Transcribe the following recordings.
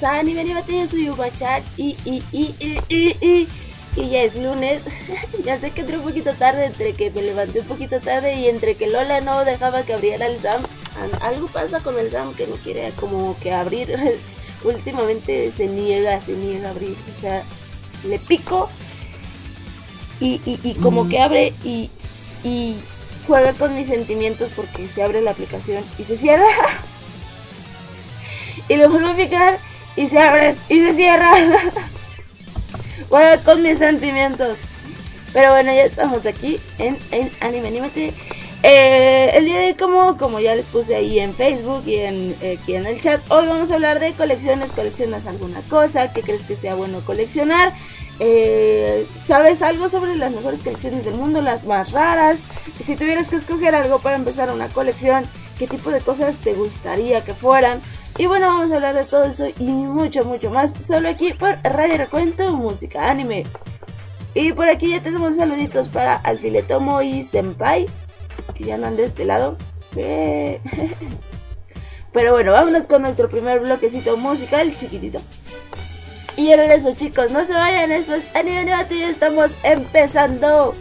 bienvenidos a Anime Animate. Yo soy Ubachan y ya es lunes. Ya sé que entré un poquito tarde, entre que me levanté un poquito tarde y entre que Lola no dejaba que abriera el SAM. Algo pasa con el SAM que no quiere como que abrir. Últimamente se niega a abrir. O sea, le pico y como que abre y juega con mis sentimientos porque se abre la aplicación y se cierra. Y lo vuelvo a picar y se abre y se cierra. Juega con mis sentimientos. Pero bueno, ya estamos aquí en Anime Animate. El día de hoy, como ya les puse ahí en Facebook y aquí en el chat, hoy vamos a hablar de colecciones. ¿Coleccionas alguna cosa? ¿Qué crees que sea bueno coleccionar? ¿Sabes algo sobre las mejores colecciones del mundo? Las más raras. Y si tuvieras que escoger algo para empezar una colección, ¿qué tipo de cosas te gustaría que fueran? Y bueno, vamos a hablar de todo eso y mucho más, solo aquí por Radio Recuento Música Anime. Y por aquí ya tenemos saluditos para Alfiletomo y Senpai, que ya andan de este lado. Pero bueno, vámonos con nuestro primer bloquecito musical chiquitito. Y ahora eso, chicos, no se vayan, eso es Anime Animate y estamos empezando.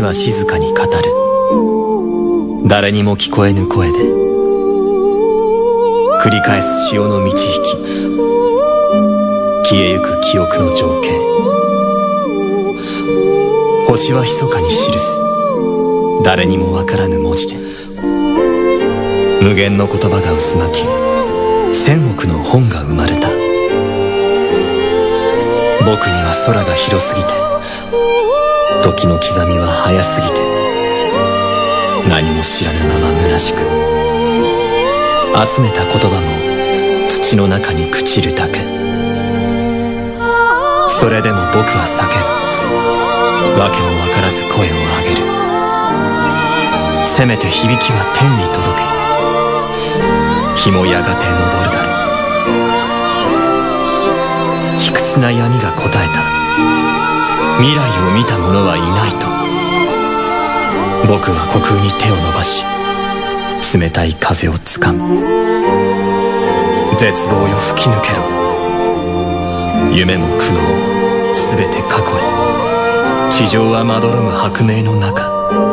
は静かに語る。誰にも聞こえぬ声で繰り返す潮の満ち引き、消えゆく記憶の情景。星は密かに記す誰にもわからぬ文字で、無限の言葉が渦巻き、千億の本が生まれた。僕には空が広すぎて、時の刻みは速すぎて、何も知らぬまま虚しく、集めた言葉も土の中に朽ちるだけ。それでも僕は叫ぶ。わけもわからず声を上げる。せめて響きは天に届け、日もやがて昇るだろう。卑屈な闇が答えた。未来を見た者はいないと。僕は虚空に手を伸ばし、冷たい風をつかむ。絶望よ吹き抜けろ。夢も苦悩もすべて過去へ。地上はまどろむ薄明の中、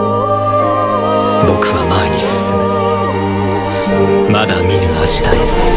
僕は前に進む。まだ見ぬ明日へ。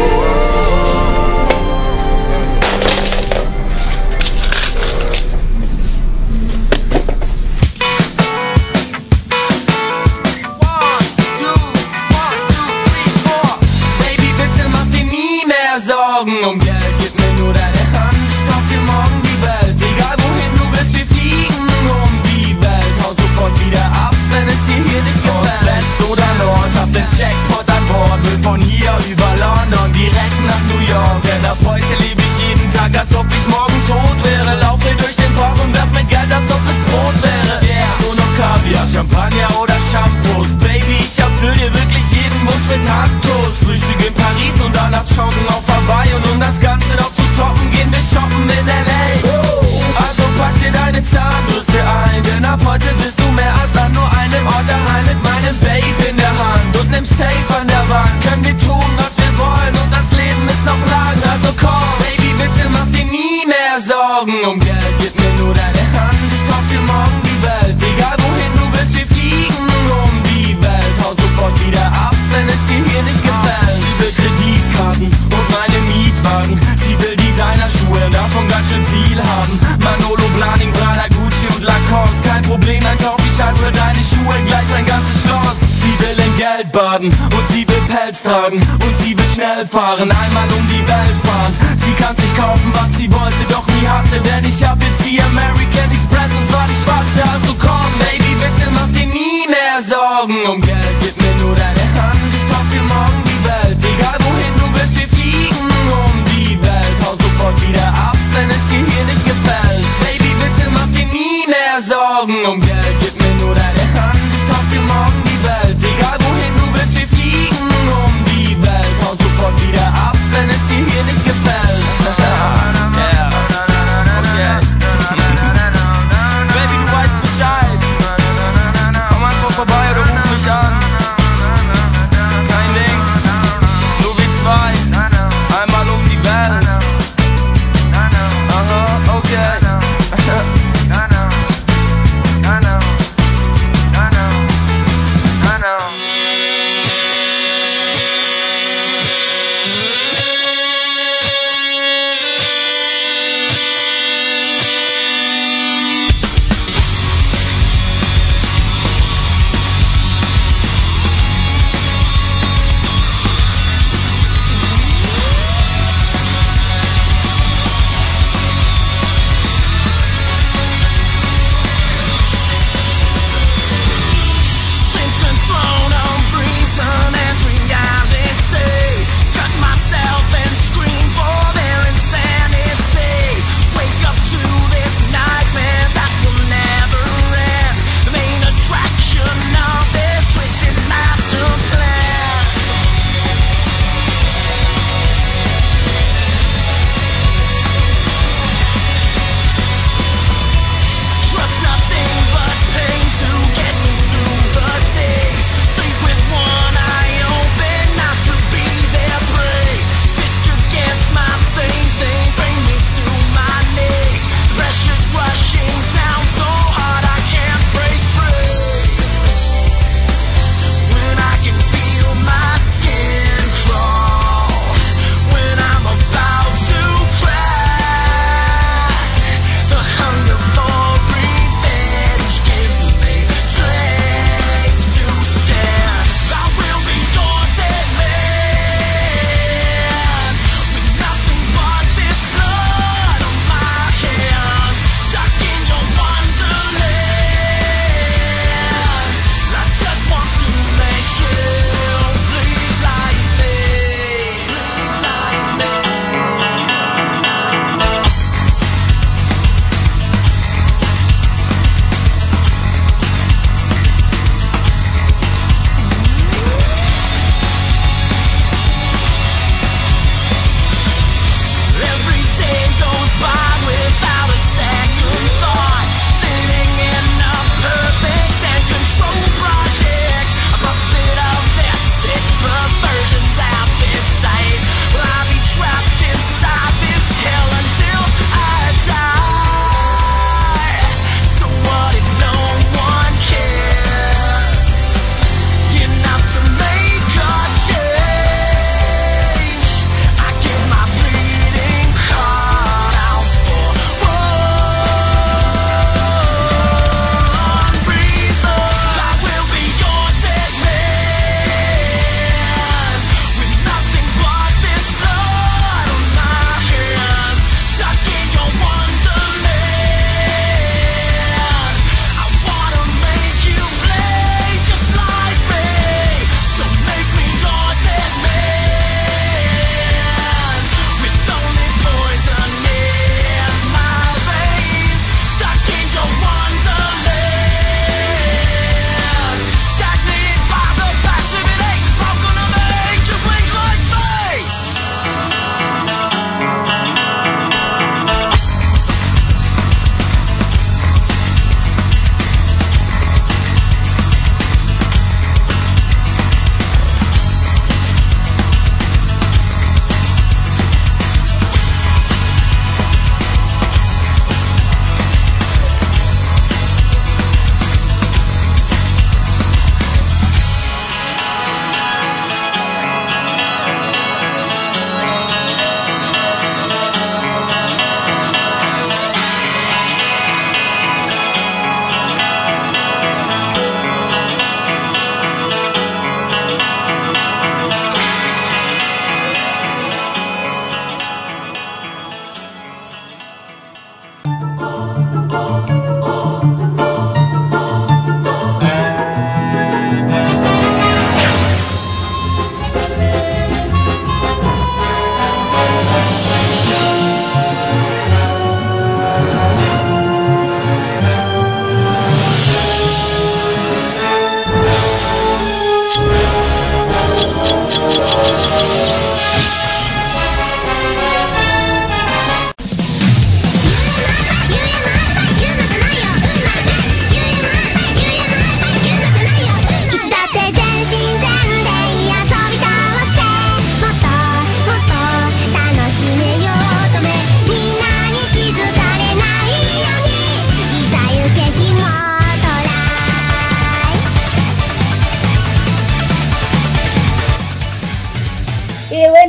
Um Geld, gib mir nur deine Hand, ich kauf dir morgen die Welt. Egal wohin du willst, wir fliegen um die Welt. Hau sofort wieder ab, wenn es dir hier nicht gefällt. West oder Nord, hab den Jackpot an Bord. Will von hier über London direkt nach New York. Denn ab heute lebe ich jeden Tag, als ob ich morgen tot wäre. Laufe durch den Park und werf mit Geld, als ob es Brot wäre. Yeah, nur noch Kaviar, Champagner oder Shampoos. Baby, ich erfüll dir wirklich jeden Wunsch mit Handkuss. Frühstück in Paris und danach joggen auf Hawaii. Und um das Ganze noch zu toppen, gehen wir shoppen in L.A. Also pack dir deine Zahnbürste ein, denn ab heute bist du mehr als an nur einem Ort daheim. Mit meinem Babe in der Hand und nem Safe an der Wand können wir tun, was wir wollen, und das Leben ist noch lang. Also komm, Baby, bitte mach dir nie mehr Sorgen um Geld. Gib mir nur deine Hand, ich kauf dir morgen die Welt. Egal wohin du willst, wir fliegen um die Welt. Hau sofort wieder ab, wenn es dir hier nicht gefällt. Sie will Kreditkarten und meine Mietwagen. Sie will Designerschuhe, davon ganz schön viel haben. Manolo, Blahnik, Prada, Gucci und Lacoste. Kein Problem, dann kauf ich halt für deine Schuhe gleich ein ganzes Schloss. Sie will in Geld baden und sie will Pelz tragen und sie will schnell fahren, einmal um die Welt fahren. Sie kann sich kaufen, was sie wollte, doch nie hatte, denn ich hab jetzt die American Express und zwar die schwarze. Also komm, Baby, bitte mach dir nie mehr Sorgen um Geld. Gib mir nur deine Hand, ich kauf dir morgen die Welt. Egal wohin du willst, wir fliegen um die Welt. Hau sofort wieder ab, wenn es dir hier nicht gefällt. Baby, bitte mach dir nie mehr Sorgen um Geld. Gib mir nur deine Hand, ich kauf dir morgen die Welt. Egal wohin du willst, wir fliegen um die Welt. Hau sofort wieder ab, wenn es dir hier nicht gefällt. Yeah. Okay. Baby, du weißt Bescheid. Komm einfach vorbei oder ruf mich an. Kein Ding, nur wir zwei. Einmal um die Welt. Aha, okay.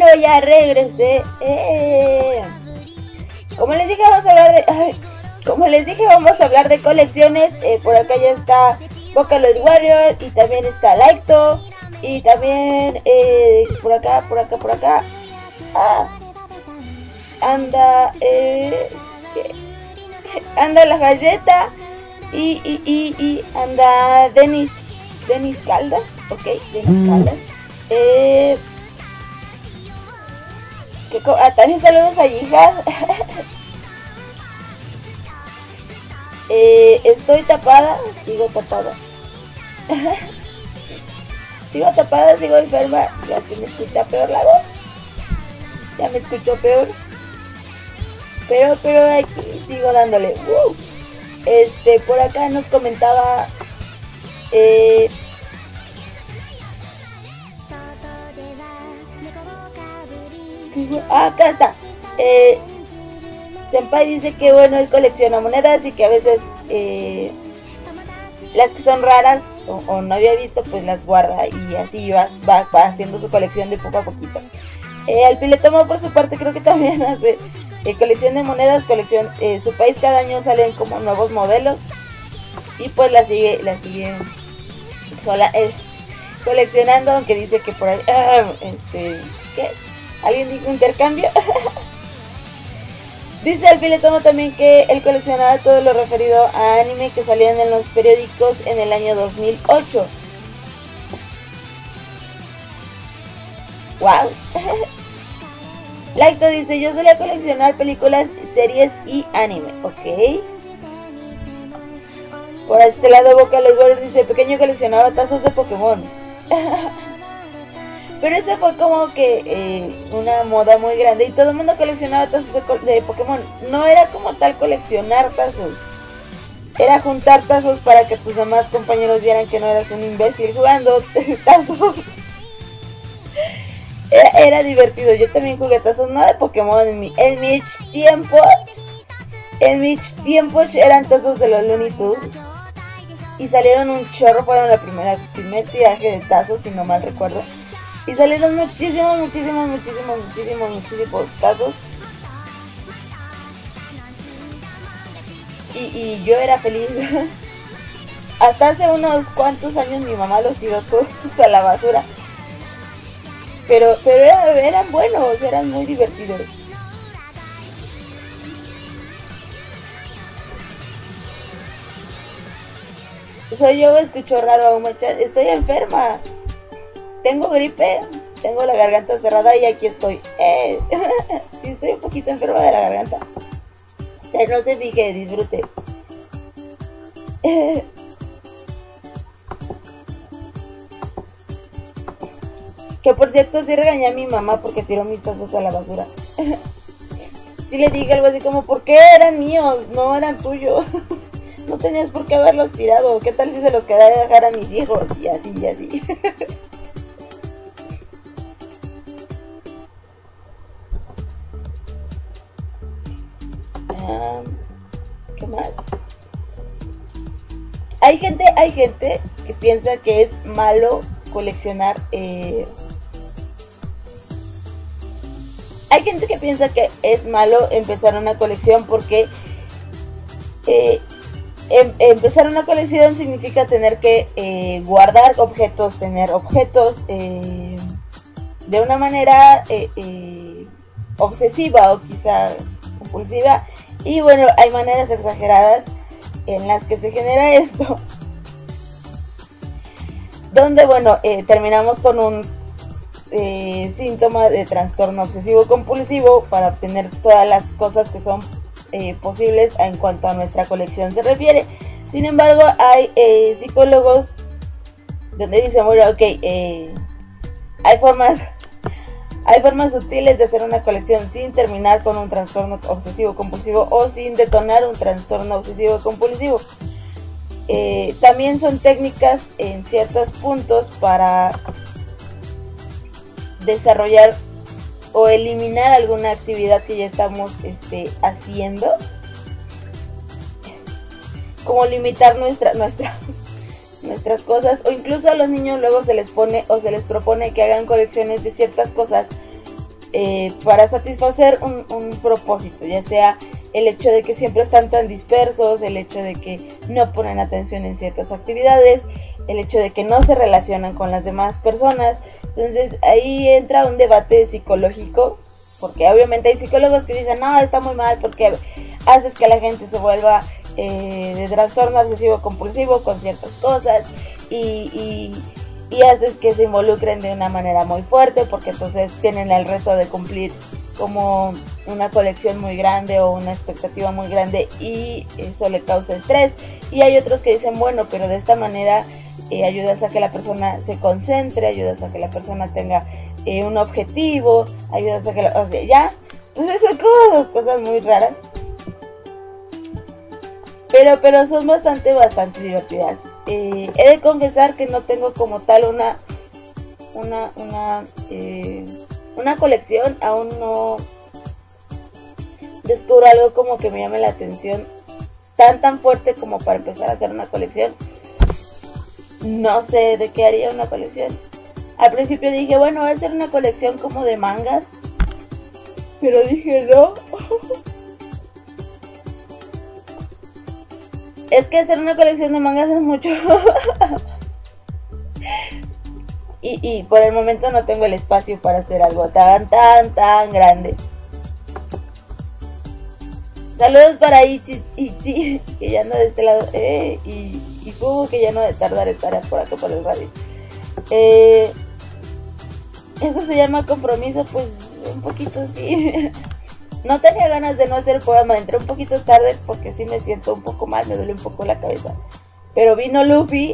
ya regresé. Como les dije, vamos a hablar de... como les dije, vamos a hablar de colecciones. Por acá ya está Vocaloid Warrior y también está Laito. Y también por acá. Anda anda la galleta y anda Denis Caldas. Ok, Denis Caldas. También saludos a Yihad. Estoy tapada, sigo tapada. Sigo enferma. Ya se me escucha peor la voz. Ya me escuchó peor. Pero aquí sigo dándole. Por acá nos comentaba acá está. Senpai dice que bueno, él colecciona monedas y que a veces las que son raras o no había visto, pues las guarda y así va haciendo su colección de poco a poquito. Alpiletomo por su parte creo que también hace colección de monedas, su país cada año salen como nuevos modelos y pues la sigue sola coleccionando, aunque dice que por ahí ¿qué? ¿Alguien dijo intercambio? Dice Alpiletomo también que él coleccionaba todo lo referido a anime que salían en los periódicos en el año 2008. Wow. Laito dice, yo solía coleccionar películas, series y anime. Ok. Por este lado Vocaloid Warrior dice, pequeño coleccionaba tazos de Pokémon. Pero eso fue como que una moda muy grande y todo el mundo coleccionaba tazos de Pokémon. No era como tal coleccionar tazos, era juntar tazos para que tus demás compañeros vieran que no eras un imbécil jugando tazos. Era divertido. Yo también jugué tazos, no de Pokémon, en mis tiempos eran tazos de los Looney Tunes y salieron un chorro. Fueron el primer tiraje de tazos, si no mal recuerdo. Y salieron muchísimos tazos. Y yo era feliz. Hasta hace unos cuantos años mi mamá los tiró todos a la basura. Pero eran buenos, eran muy divertidos. Soy yo, escucho raro a un muchacho. Estoy enferma. Tengo gripe, tengo la garganta cerrada y aquí estoy. Sí, estoy un poquito enferma de la garganta. Usted no se fije, disfrute. Que por cierto, sí regañé a mi mamá porque tiró mis tazos a la basura. Sí le dije algo así como, ¿por qué eran míos? No eran tuyos. No tenías por qué haberlos tirado. ¿Qué tal si se los quería dejar a mis hijos? Y así. ¿Qué más? Hay gente que piensa que es malo coleccionar. Hay gente que piensa que es malo empezar una colección porque empezar una colección significa tener que guardar objetos, tener objetos de una manera obsesiva o quizá compulsiva. Y bueno, hay maneras exageradas en las que se genera esto, donde bueno, terminamos con un síntoma de trastorno obsesivo compulsivo para obtener todas las cosas que son posibles en cuanto a nuestra colección se refiere. Sin embargo, hay psicólogos donde dicen, bueno, ok, hay formas sutiles de hacer una colección sin terminar con un trastorno obsesivo compulsivo o sin detonar un trastorno obsesivo compulsivo. También son técnicas en ciertos puntos para desarrollar o eliminar alguna actividad que ya estamos haciendo, como limitar nuestras cosas, o incluso a los niños luego se les pone o se les propone que hagan colecciones de ciertas cosas para satisfacer un propósito, ya sea el hecho de que siempre están tan dispersos, el hecho de que no ponen atención en ciertas actividades, el hecho de que no se relacionan con las demás personas. Entonces ahí entra un debate psicológico, porque obviamente hay psicólogos que dicen, no, está muy mal porque haces que la gente se vuelva de trastorno obsesivo compulsivo con ciertas cosas y haces que se involucren de una manera muy fuerte, porque entonces tienen el reto de cumplir como una colección muy grande o una expectativa muy grande y eso le causa estrés. Y hay otros que dicen, bueno, pero de esta manera ayudas a que la persona se concentre, ayudas a que la persona tenga un objetivo, ayudas a que o sea, ya. Entonces son como dos cosas muy raras, pero son bastante divertidas. He de confesar que no tengo como tal una colección, aún no descubro algo como que me llame la atención tan fuerte como para empezar a hacer una colección. No sé de qué haría una colección. Al principio dije, bueno, voy a hacer una colección como de mangas, pero dije no. Es que hacer una colección de mangas es mucho. y por el momento no tengo el espacio para hacer algo tan grande. Saludos para Ichi, que ya no de este lado. Y Fugo, que ya no de tardar estar por acá por el radio. Eso se llama compromiso, pues un poquito sí. No tenía ganas de no hacer el programa, entré un poquito tarde porque sí me siento un poco mal, me duele un poco la cabeza. Pero vino Luffy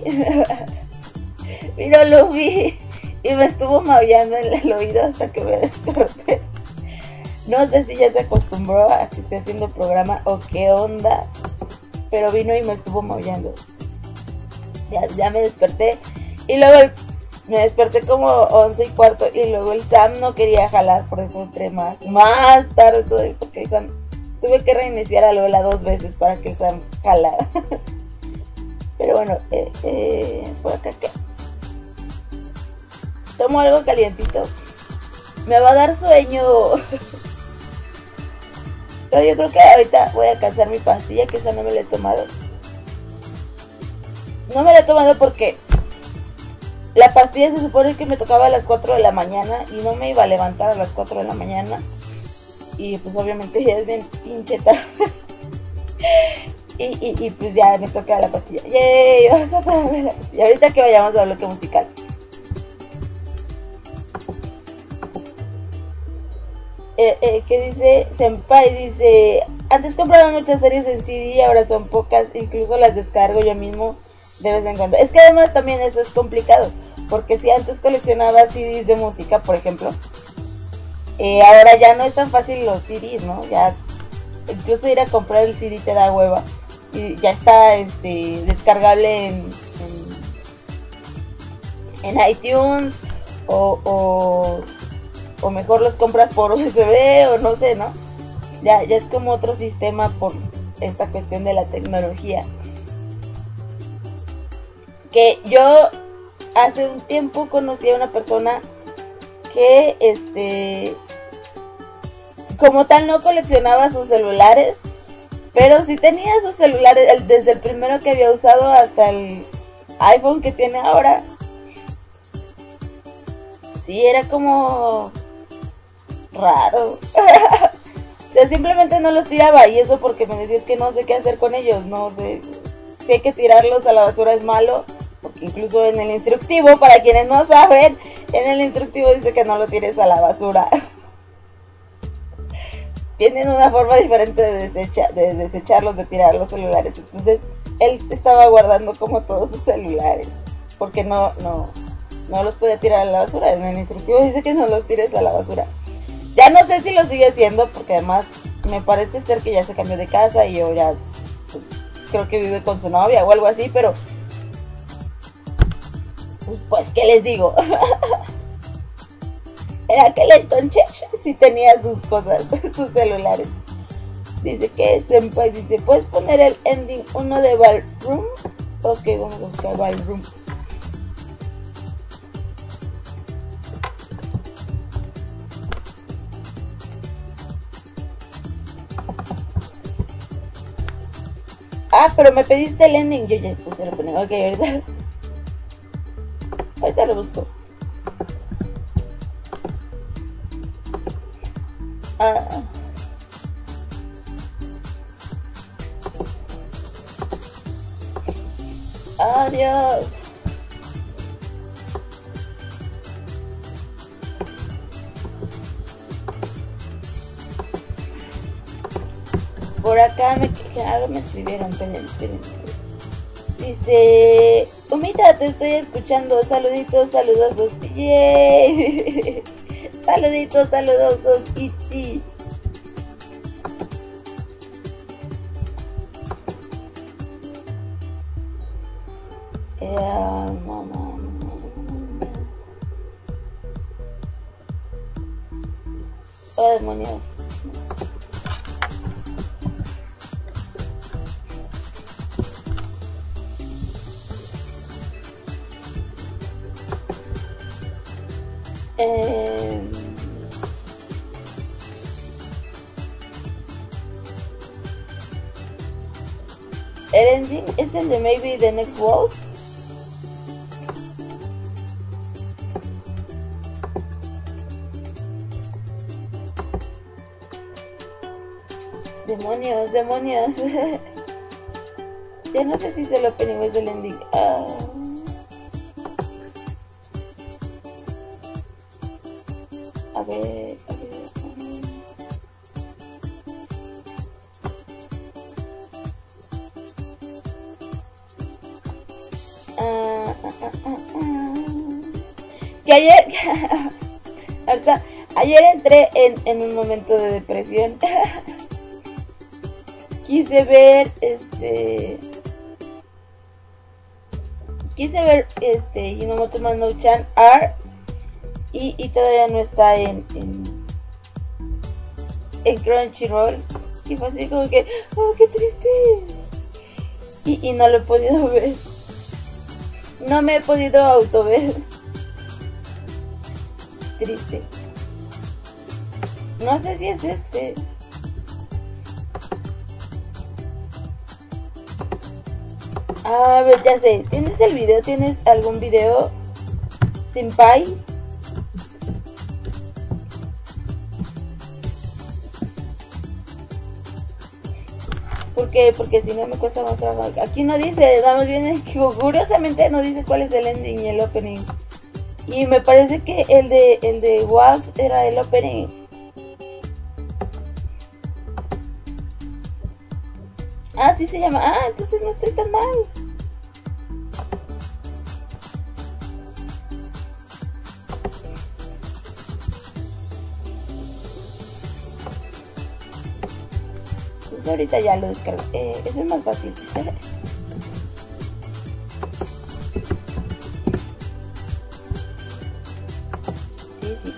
y me estuvo maullando en el oído hasta que me desperté. No sé si ya se acostumbró a que esté haciendo programa o qué onda, pero vino y me estuvo maullando. Ya me desperté y luego me desperté como 11:15 y luego el Sam no quería jalar, por eso entré más tarde todavía, porque el Sam tuve que reiniciar a Lola 2 veces para que el Sam jalara. Pero bueno, por acá qué. Tomo algo calientito. Me va a dar sueño. Pero yo creo que ahorita voy a alcanzar mi pastilla, que esa no me la he tomado. No me la he tomado porque la pastilla se supone que me tocaba a las 4 de la mañana y no me iba a levantar a las 4 de la mañana. Y pues obviamente ya es bien pinche tarde. y pues ya me toca la pastilla. ¡Yay! Vamos a tomarme la pastilla. Ahorita que vayamos al bloque musical. ¿Qué dice? Senpai dice, antes compraba muchas series en CD, ahora son pocas, incluso las descargo yo mismo de vez en cuando. Es que además también eso es complicado, porque si antes coleccionaba CDs de música, por ejemplo, ahora ya no es tan fácil los CDs, ¿no? Ya incluso ir a comprar el CD te da hueva y ya está descargable en iTunes o mejor los compras por USB o no sé, ¿no? Ya es como otro sistema por esta cuestión de la tecnología. Que yo hace un tiempo conocí a una persona que como tal no coleccionaba sus celulares, pero sí tenía sus celulares desde el primero que había usado hasta el iPhone que tiene ahora. Sí, era como raro. O sea, simplemente no los tiraba, y eso porque me decías que no sé qué hacer con ellos, no sé. Sé que tirarlos a la basura es malo, porque incluso en el instructivo, para quienes no saben, en el instructivo dice que no lo tires a la basura. Tienen una forma diferente de desecharlos, de tirar los celulares. Entonces, él estaba guardando como todos sus celulares, porque no los puede tirar a la basura. En el instructivo dice que no los tires a la basura. Ya no sé si lo sigue haciendo, porque además me parece ser que ya se cambió de casa y ahora pues creo que vive con su novia o algo así, pero pues ¿qué les digo? En aquel entonces sí tenía sus cosas, sus celulares. Dice que Senpai dice, ¿puedes poner el ending 1 de Ballroom? Ok, vamos a buscar Ballroom. Ah, pero me pediste el ending. Yo ya puse el opening. Ok, ahorita lo busco. Adiós. Por acá algo me escribieron, esperen. Dice, Humita, te estoy escuchando, saluditos, saludosos. ¡Yay! Saluditos, saludosos, Itzy. Oh, demonios. El ending is in the maybe the next waltz. Demonios. Ya no sé si es el opening o es el ending. A ver. Que ayer entré en un momento de depresión. Quise ver Hinomoto no-chan R y todavía no está en Crunchyroll, y fue así como que qué triste, y no lo he podido ver, no me he podido autover. Triste. No sé si es a ver, ya sé. ¿Tienes el video? ¿Tienes algún video, Senpai? ¿Por qué? Porque si no me cuesta más trabajo. Aquí no dice, vamos bien, curiosamente no dice cuál es el ending y el opening. Y me parece que el de Waltz era el opening. Sí se llama. Entonces no estoy tan mal. Entonces ahorita ya lo descargo. Eso es más fácil. Sí.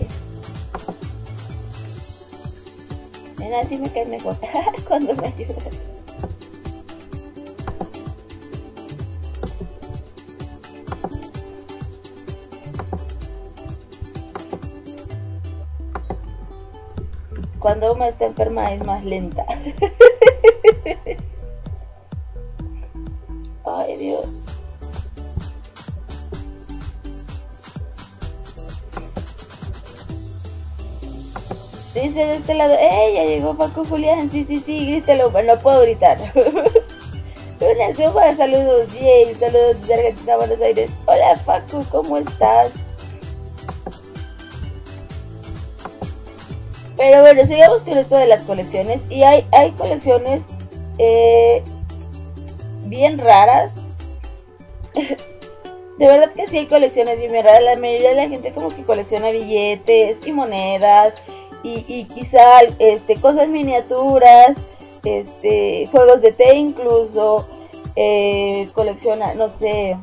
Así me cae mejor cuando me ayudas. Cuando Uma está enferma es más lenta. Ay, Dios. Dice de este lado, ya llegó Paco Julián. Sí, grítelo, pero no puedo gritar. Una suma, saludos, yay, saludos desde Argentina, Buenos Aires. Hola Paco, ¿cómo estás? Pero bueno, sigamos con esto de las colecciones. Y hay colecciones bien raras. De verdad que sí hay colecciones bien raras. La mayoría de la gente como que colecciona billetes y monedas. Y quizá cosas miniaturas. Juegos de té incluso. Colecciona, no sé,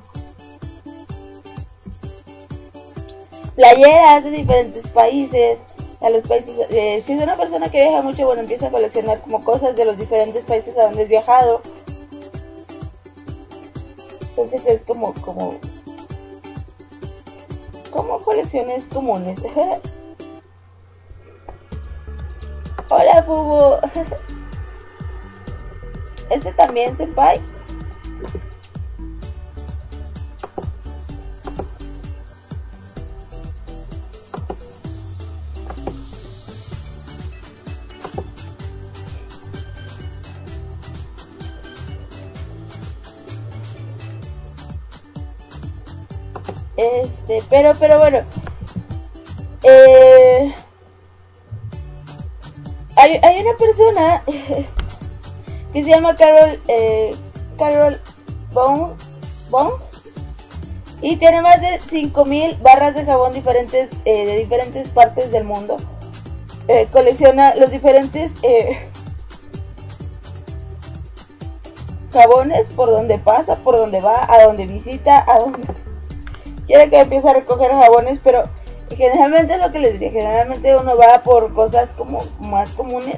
playeras de diferentes países. A los países, si es una persona que viaja mucho, bueno, empieza a coleccionar como cosas de los diferentes países a donde has viajado. Entonces es como colecciones comunes. Hola Fubo. Este también, senpai. Pero bueno. Hay una persona que se llama Carol Bong y tiene más de 5000 barras de jabón diferentes de diferentes partes del mundo. Colecciona los diferentes jabones por donde pasa, por donde va, a donde visita, a donde quiere que empiece a recoger jabones, pero generalmente es lo que les diría, generalmente uno va por cosas como más comunes,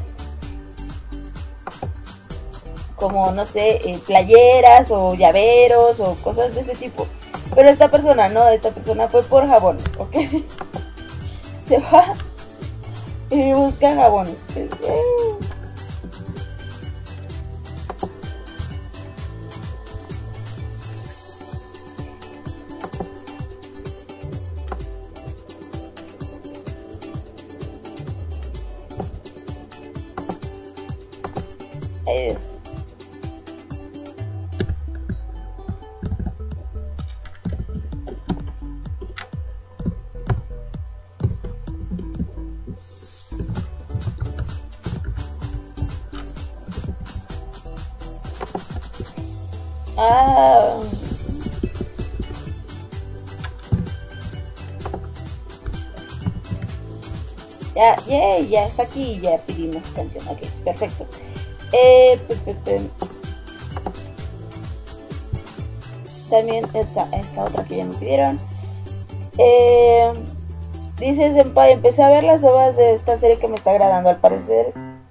como no sé, playeras o llaveros o cosas de ese tipo. Pero esta persona no, esta persona fue por jabones, ¿ok? Se va y busca jabones. Es ya está aquí, ya pedimos canción, ok, perfecto. También esta otra que ya me pidieron. Dice Senpai, empecé a ver las ovas de esta serie que me está agradando. Al parecer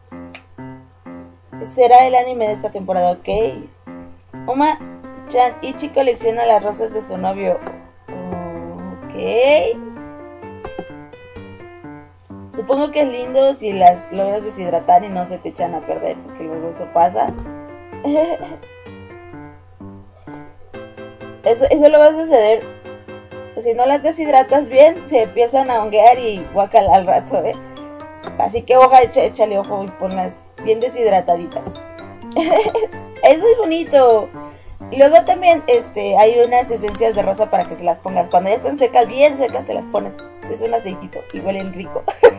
será el anime de esta temporada, ok. Uma-chan, Ichi colecciona las rosas de su novio. Ok. Supongo que es lindo si las logras deshidratar y no se te echan a perder, porque luego eso pasa. Eso lo va a suceder. Si no las deshidratas bien, se empiezan a honguear y guacala al rato, ¿eh? Así que échale ojo y ponlas bien deshidrataditas. Eso es bonito. Y luego también hay unas esencias de rosa para que se las pongas. Cuando ya están secas, bien secas, se las pones. Es un aceitito y huelen rico.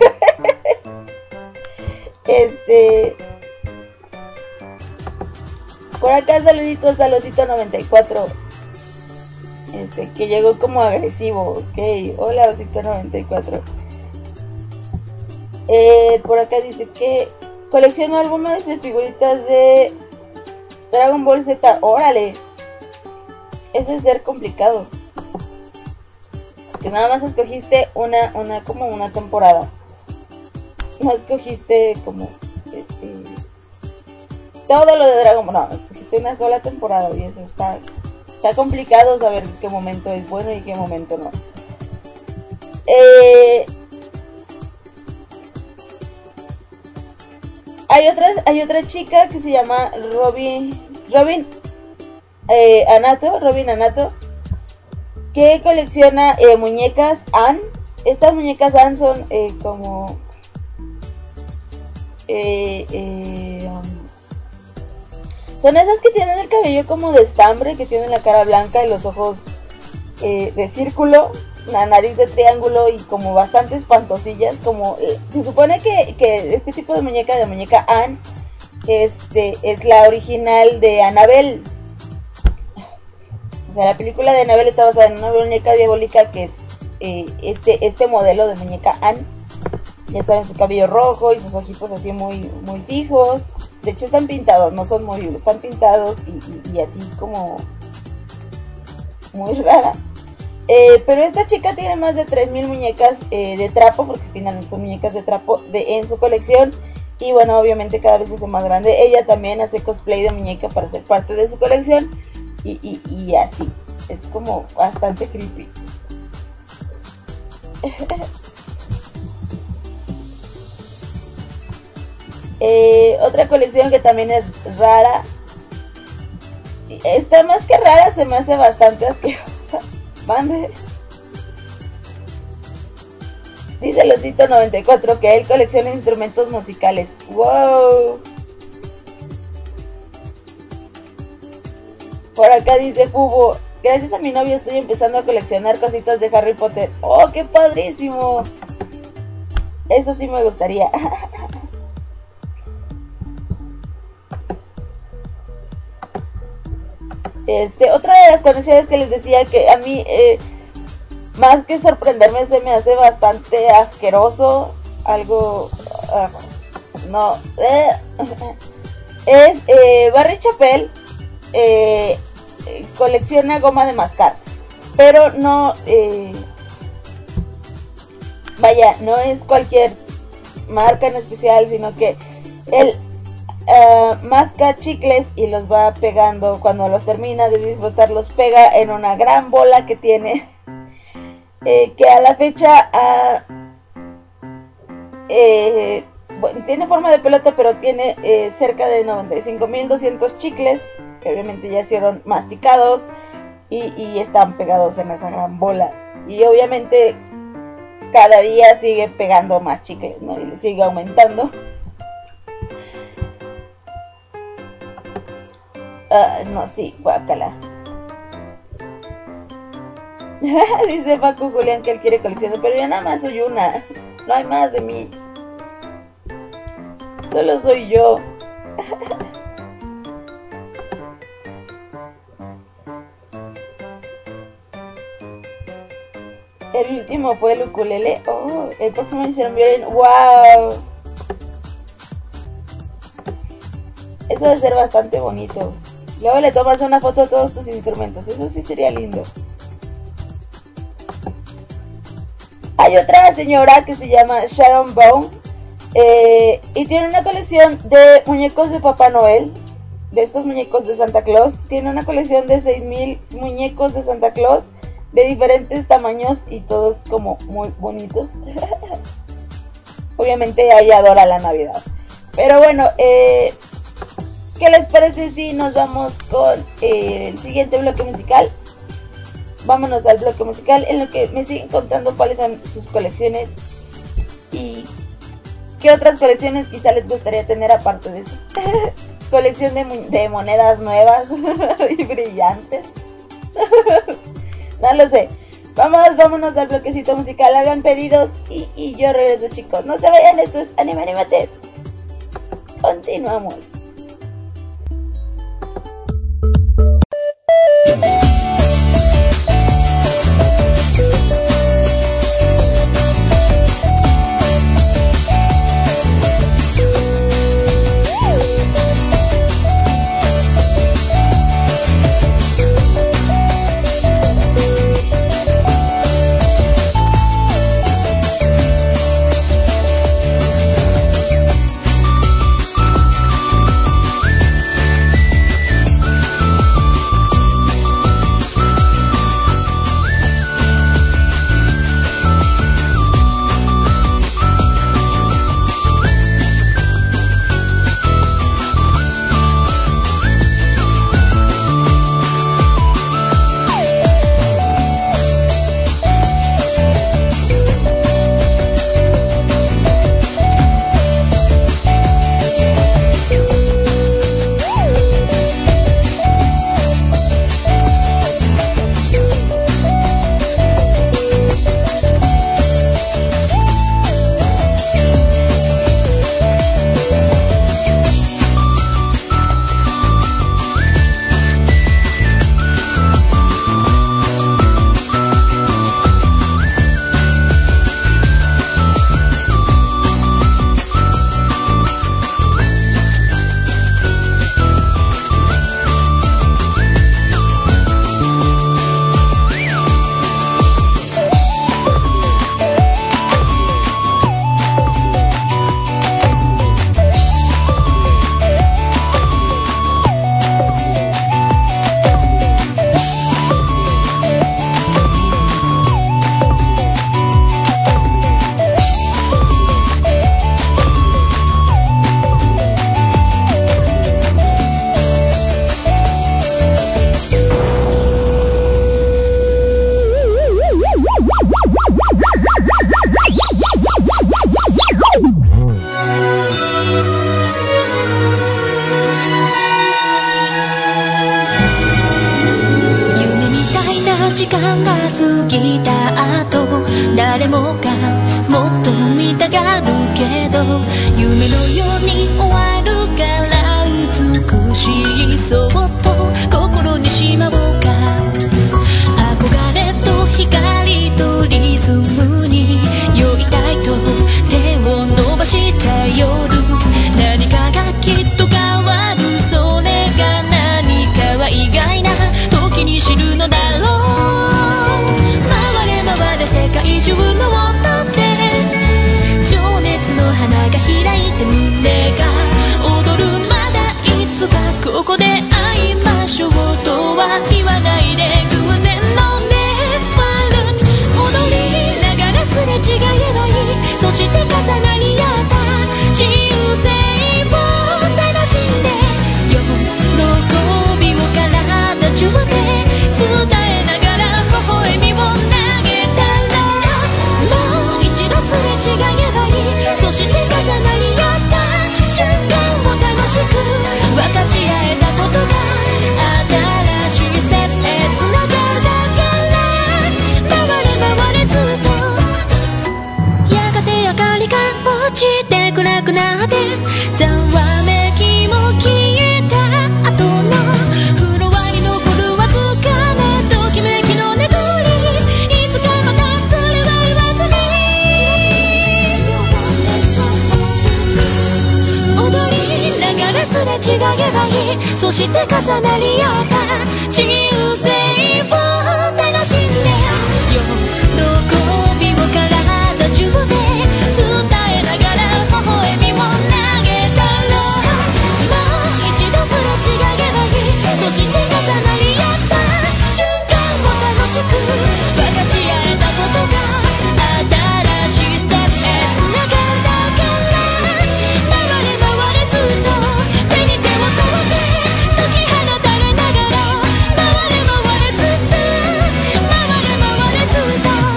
Por acá saluditos al Osito 94. Que llegó como agresivo. Ok, hola Osito 94. Por acá dice que colecciono álbumes de figuritas de Dragon Ball Z. Órale, eso es ser complicado. Que nada más escogiste una temporada. No escogiste como todo lo de Dragon Ball. No, escogiste una sola temporada y eso está complicado saber qué momento es bueno y qué momento no. Hay otra chica que se llama Robin Anato, que colecciona muñecas Ann. Estas muñecas Ann son como son esas que tienen el cabello como de estambre, que tienen la cara blanca y los ojos de círculo, la nariz de triángulo y como bastante espantosillas. Como se supone que este tipo de muñeca Ann, es la original de Annabelle. O sea, la película de Annabelle está basada en una muñeca diabólica que es este modelo de muñeca Ann. Ya saben, su cabello rojo y sus ojitos así muy, muy fijos. De hecho están pintados, no son movibles, están pintados y así como muy rara. Pero esta chica tiene más de 3000 muñecas de trapo, porque finalmente son muñecas de trapo en su colección. Y bueno, obviamente cada vez es más grande. Ella también hace cosplay de muñeca para ser parte de su colección. Y así, es como bastante creepy. Otra colección que también es rara está más que rara, se me hace bastante asquerosa. Mande. Dice Losito 94 que él colecciona instrumentos musicales. ¡Wow! Por acá dice Fubo, gracias a mi novio estoy empezando a coleccionar cositas de Harry Potter. ¡Oh, qué padrísimo! Eso sí me gustaría. Otra de las colecciones que les decía que a mí, más que sorprenderme, se me hace bastante asqueroso. Algo... no. Es Barry Chappell. Colecciona goma de mascar. Pero no... vaya, no es cualquier marca en especial, sino que él masca chicles y los va pegando. Cuando los termina de disfrutar, los pega en una gran bola que tiene, que a la fecha bueno, tiene forma de pelota, pero tiene cerca de 95.200 chicles que obviamente ya hicieron masticados y están pegados en esa gran bola. Y obviamente cada día sigue pegando más chicles, ¿no? Y le sigue aumentando. No, sí, guácala. Dice Paco Julián que él quiere coleccionar, pero yo nada más soy una. No hay más de mí. Solo soy yo. El último fue el ukulele. Oh, el próximo hicieron violín. ¡Wow! Eso debe ser bastante bonito. Luego le tomas una foto a todos tus instrumentos. Eso sí sería lindo. Hay otra señora que se llama Sharon Bone. Y tiene una colección de muñecos de Papá Noel. De estos muñecos de Santa Claus. Tiene una colección de 6,000 muñecos de Santa Claus. De diferentes tamaños y todos como muy bonitos. Obviamente ella adora la Navidad. Pero bueno, ¿qué les parece si nos vamos con el siguiente bloque musical? Vámonos al bloque musical en lo que me siguen contando cuáles son sus colecciones y qué otras colecciones quizá les gustaría tener aparte de eso. Colección de monedas nuevas y brillantes. No lo sé. Vámonos al bloquecito musical. Hagan pedidos y yo regreso, chicos. No se vayan, esto es Anime Animate. Continuamos. 間が過ぎた後、誰もがもっと見たがるけど、夢のように終わるから美しい、そっと心にしまおうか。憧れと光とリズムに酔いたいと手を伸ばした夜、何かがきっと変わる、それが何かは意外な時に知るのだろう。回れ回れ世界中の音で情熱の花が開いて胸が踊る。まだいつかここで会いましょうとは言わないで、偶然のネスパルツ踊りながらすれ違えばいい。そして重なり合った自由性を楽しんで、喜びを体中で伝えながら微笑みを投げたら、もう一度すれ違えばいい。そして重なり合った瞬間を楽しく分かち合えたことが新しいステップへつながるだから、回れ回れずっと。やがて明かりが落ちて暗くなって、ざわめきも消えた後のフロアに残るわずかなときめきのねぐり、いつかまたそれは言わずに踊りながらすれ違えばいい。そして重なり合った自由性を楽しんで、喜びを体中で伝えながら微笑みを投げたら、もう一度すれ違えばいい。そして重なり合った瞬間を楽しく分かち合えたことが新しいステップへつながるだから、回れ回れずっと手に手を取って解き放たれながら、回れ回れずっと回れ回れずっと。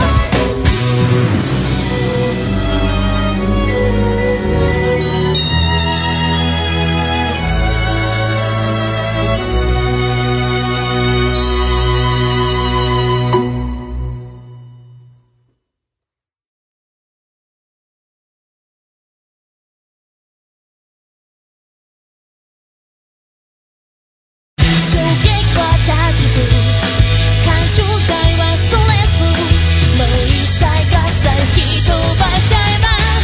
衝撃はチャージブル、干渉剤はストレスフル、もう一切合切飛ばしちゃえば、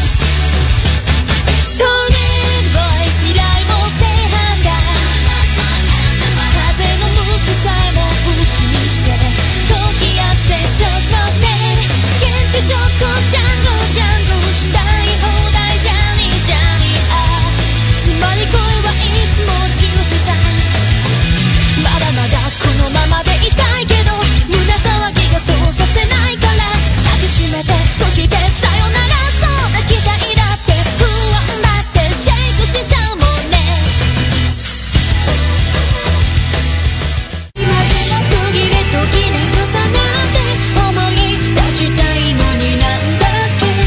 トルネードボイス未来を制覇した、風の向くさえも武器にして時圧で調子乗って、現地ちょっとジャングルジャングルしたい放題ジャニージャニー、つまり声はいつも中止さ。まだまだこのままでいたいけど、胸騒ぎがそうさせないから、抱きしめてそしてさよなら、そうだ期待だって不安だってシェイクしちゃうもんね。今でも途切れ途切れ重なって思い出したいのになんだっけ、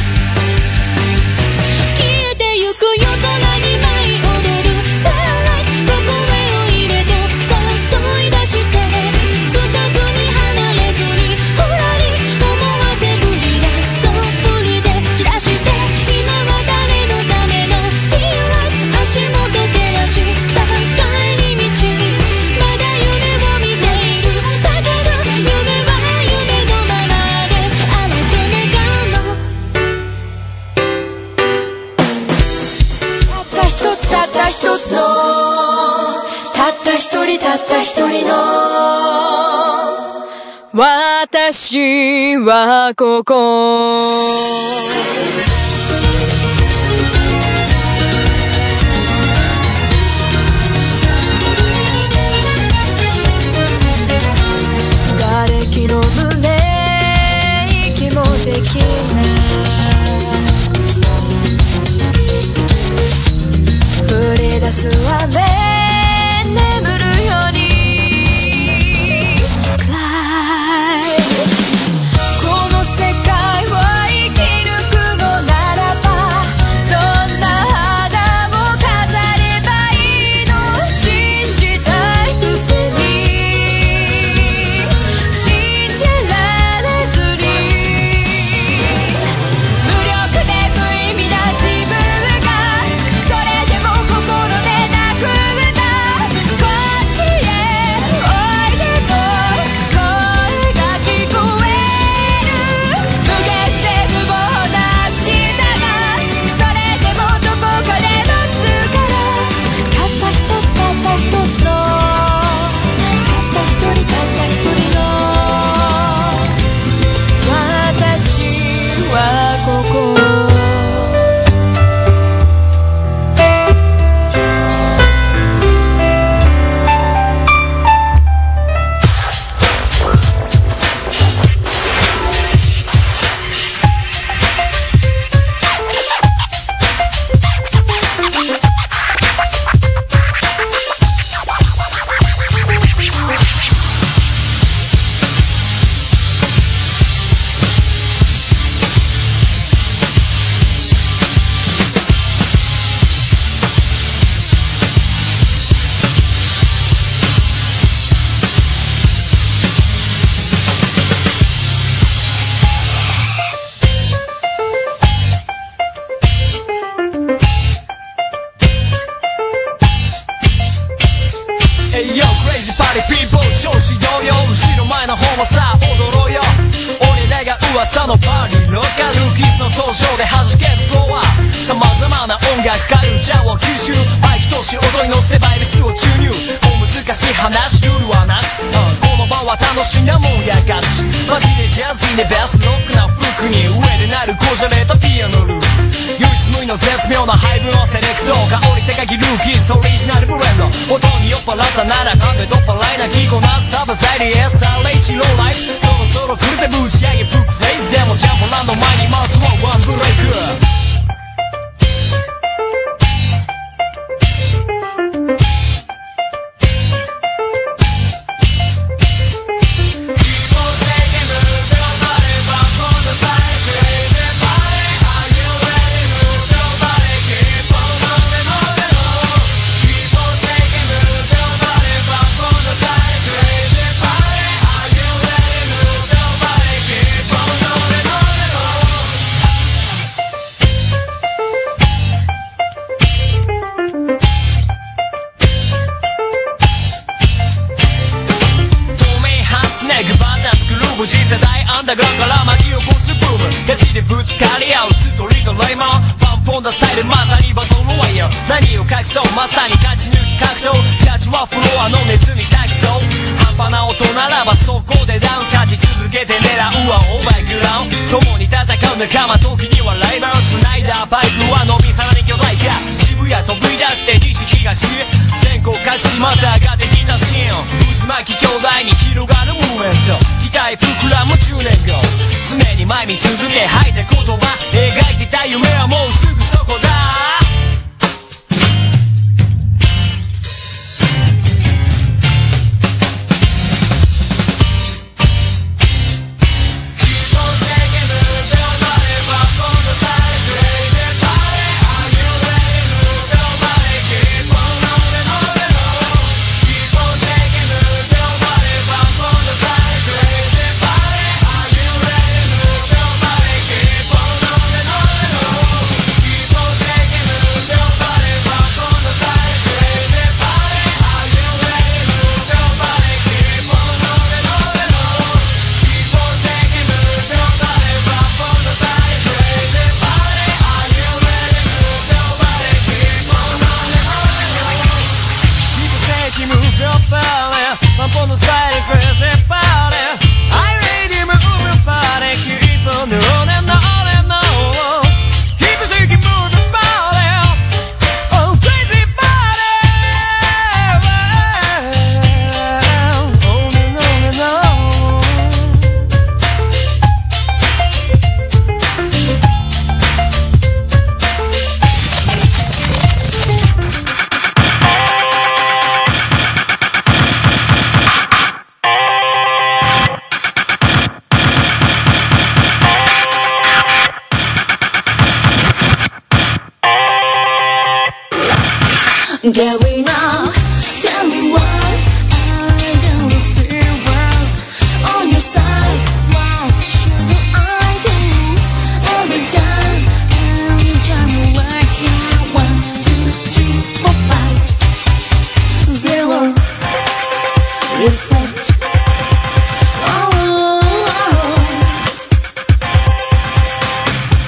消えてゆく夜空に舞い踊るスターライト、どこへおいでと誘い出して、つかずに離れずにふらり思わせぶりでそっぷりで散らして、今は誰のためのスティーライト、足元照らした帰り道、まだ夢を見ているだけど、夢は夢のままであれと願うの。たった一つたった一つの、たった一人たった一人の、私はここ。瓦礫の胸息もできない、降り出す雨眠るように暗い、この世界を生き抜くのならば、どんな花を飾ればいいの、信じたいくせに信じらのパーリーロッカールーキーズの登場で弾けるフロア様々な音楽カルチャーを吸収バイクとし踊り乗せてバイブスを注入大難しい話ルールはなし、この場は楽しなもんやがちマジでジャズにベースロックな服に上で鳴るこじゃれたピアノルー唯一無二の絶妙な配分をセレクト香り手書きルーキーズオリジナルブレンド音に酔っ払ったなら勘弁とっ払いなきこなすサブサイリー SRH ローライフそろそろ来るでぶち上げフックフェイスでもジャンプランド前にまずはワンブレイク次世代アンダーグラウンドから巻き起こすブームガチでぶつかり合うストリートレイモンパンポンダスタイルまさにバトルロワイヤー何を隠そうまさに勝ち抜き格闘ジャッジはフロアの熱に焚きそう半端な音ならばそこでダウン勝ち続けて狙うはオーバーグラウンド共に戦う仲間時にはライバル繋いだバイクは伸びさらに巨大化渋谷飛び出して西東全国各地また上がってきたシーン渦巻き兄弟に広がるムーブメント期待膨らむ10年後常に前見続け吐いた言葉描いてた夢はもうすぐそこだ Going on, tell me why I don't feel worth on your side. What should I do? Every time I'm right here. 1, 2, 3, 4, 5 0 reset. Oh,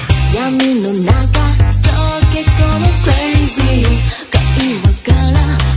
闇の中溶け込む crazy.会話から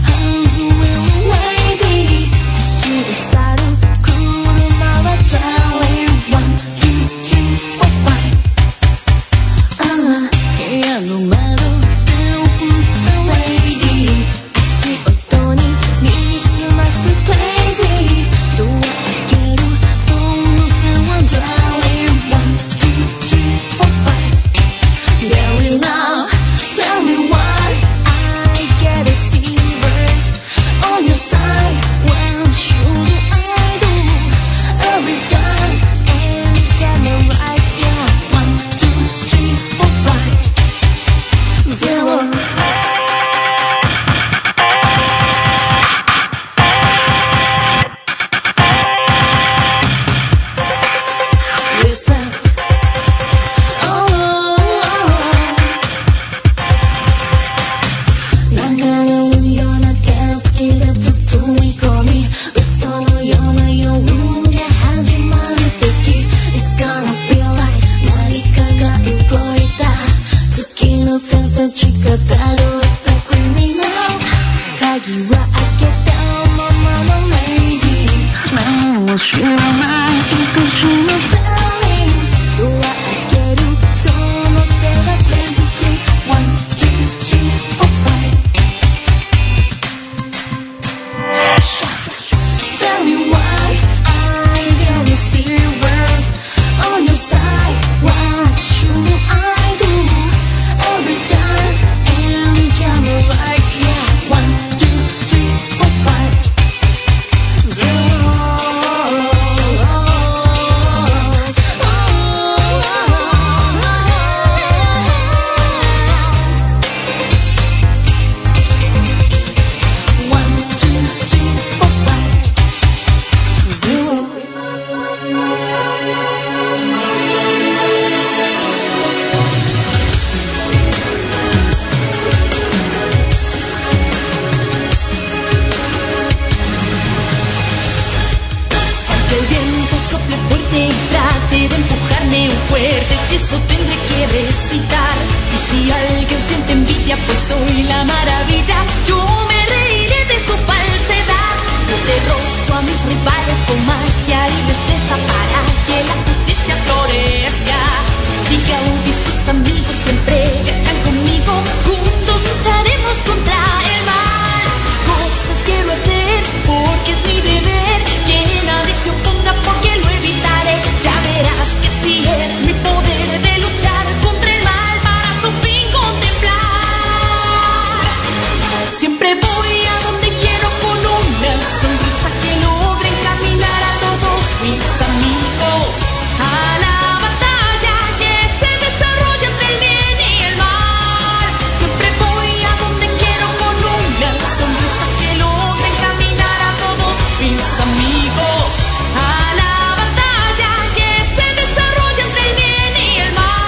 hechizo tendré que recitar. Y si alguien siente envidia, pues soy la maravilla. Yo me reiré de su falsedad. Yo derroto a mis rivales con magia y destreza para que la justicia florezca. Y Gaudí y sus amigos siempre están conmigo. Juntos lucharemos contra el mal. Cosas quiero hacer porque es mi deber. Que nadie se oponga porque lo evitaré. Ya verás que así es mi poder de luchar contra el mal para su fin contemplar. Siempre voy a donde quiero con una sonrisa que logre encaminar a todos mis amigos a la batalla que se desarrolla entre el bien y el mal. Siempre voy a donde quiero con una sonrisa que logre encaminar a todos mis amigos a la batalla que se desarrolla entre el bien y el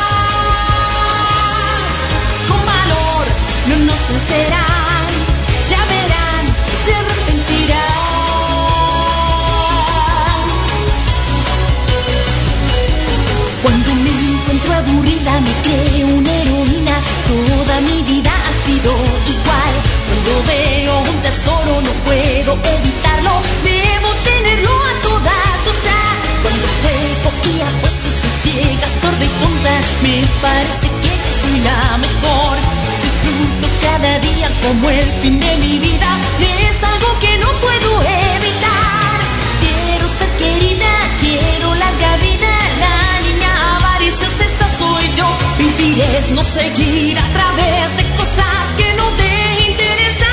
mal. Con valor no nos vencerán, ya verán que se arrepentirán. Cuando me encuentro aburrida me creo una heroína. Toda mi vida ha sido igual. Cuando veo un tesoro no puedo evitarlo. Debo tenerlo a toda costa. Cuando juego y apuesto soy ciega, sorda y tonta. Me parece que yo soy la mejor. Disfruto cada día como el fin de mi vida. Es algo que no puedo evitar. Quiero ser querida, quiero larga vida. La niña avariciosa, esa soy yo. Vivir es no seguir a través de cosas que no te interesa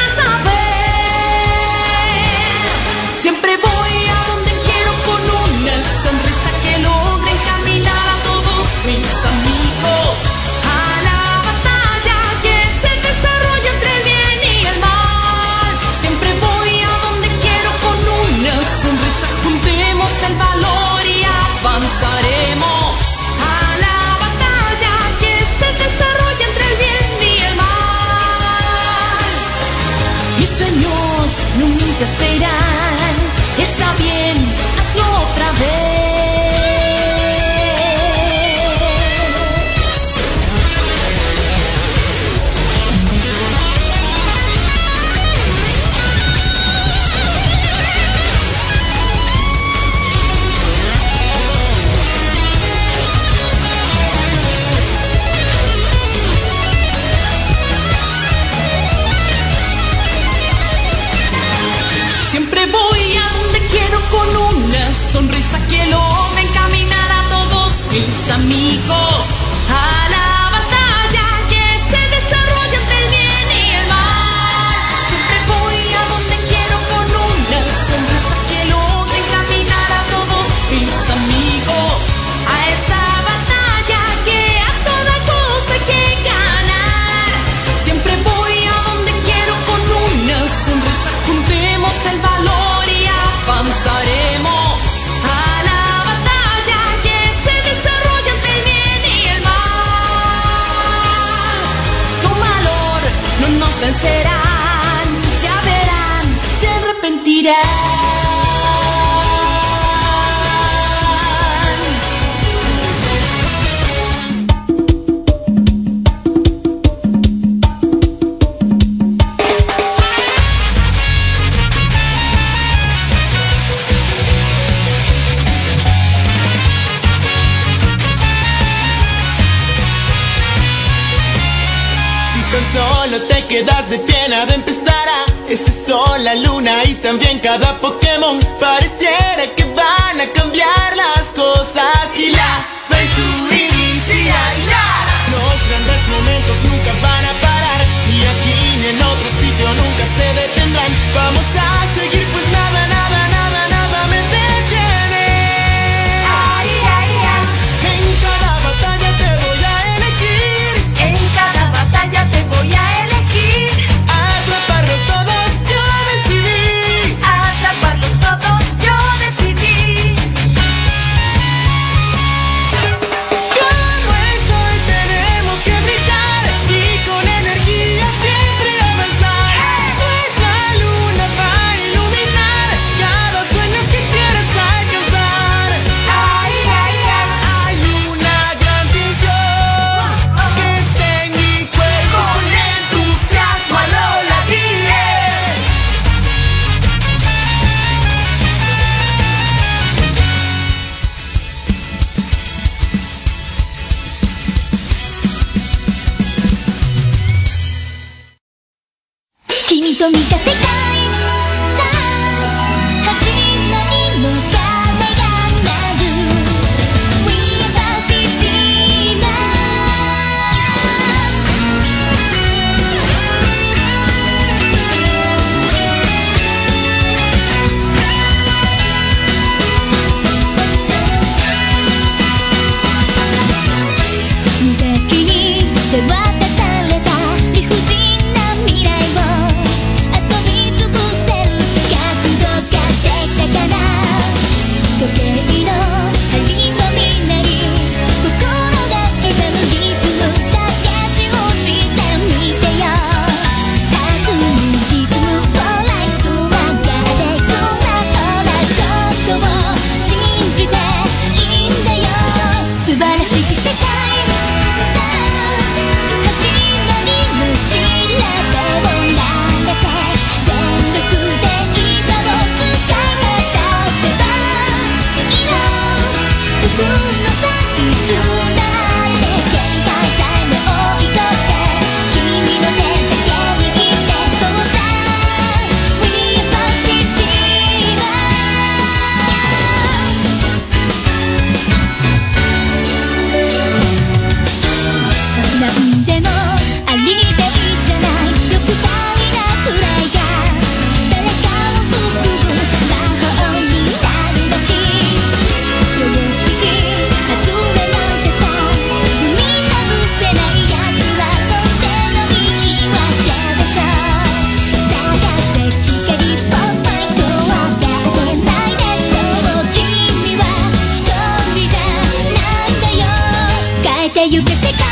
saber. Siempre voy a donde quiero con una sonrisa que logre encaminar a todos mis amigos a la batalla que se desarrolla entre el bien y el mal. Siempre voy a donde quiero con una sonrisa. Juntemos el valor y avanzaremos a la batalla que se desarrolla entre el bien y el mal. Mis sueños nunca se irán. Está bien, hazlo otra vez. Siempre voy a donde quiero con una sonrisa que logre encaminar a todos mis amigos a la batalla que se desarrolla entre el bien y el mal. Siempre voy a donde quiero con una sonrisa que logre encaminar a todos mis amigos a esta batalla que a toda costa hay que ganar. Siempre voy a donde quiero con una sonrisa. Juntemos el valor y avanzaremos a la batalla que se desarrolla entre el bien y el mal. Con valor no nos vencerán, ya verán, se arrepentirán. Tan solo te quedas de pie, nada empezará. Ese sol, la luna y también cada Pokémon. Pareciera que van a cambiar las cosas y la aventura iniciará. Los grandes momentos nunca van a parar, ni aquí ni en otro sitio nunca se detendrán. Vamos a seguir pues nada, nada, nada, nada me detiene. Ay, ay, ay. En cada batalla te voy a elegir. En cada batalla te voy a elegir. Atraparlos todos, yo decidí. Atraparlos todos, yo decidí. と見た世界さあ始まりの鐘が鳴る We are perfect now 無邪気に手渡された理不尽な未来を遊び尽くせる角度ができたかな時計の針のみなり心が刻むリズム探しをしてみてよ巧みリズムをライト上がってくなほらちょっとを信じていいんだよ素晴らしき世界なんでもありでいいじゃない欲張りなくらいが誰かを救う魔法になるらしい常識外れなんてさ踏み外せないやつはとっての言い訳でしょ探せ光ポスマイトは分かってないでそう君は一人じゃないんだよ変えてゆけ世界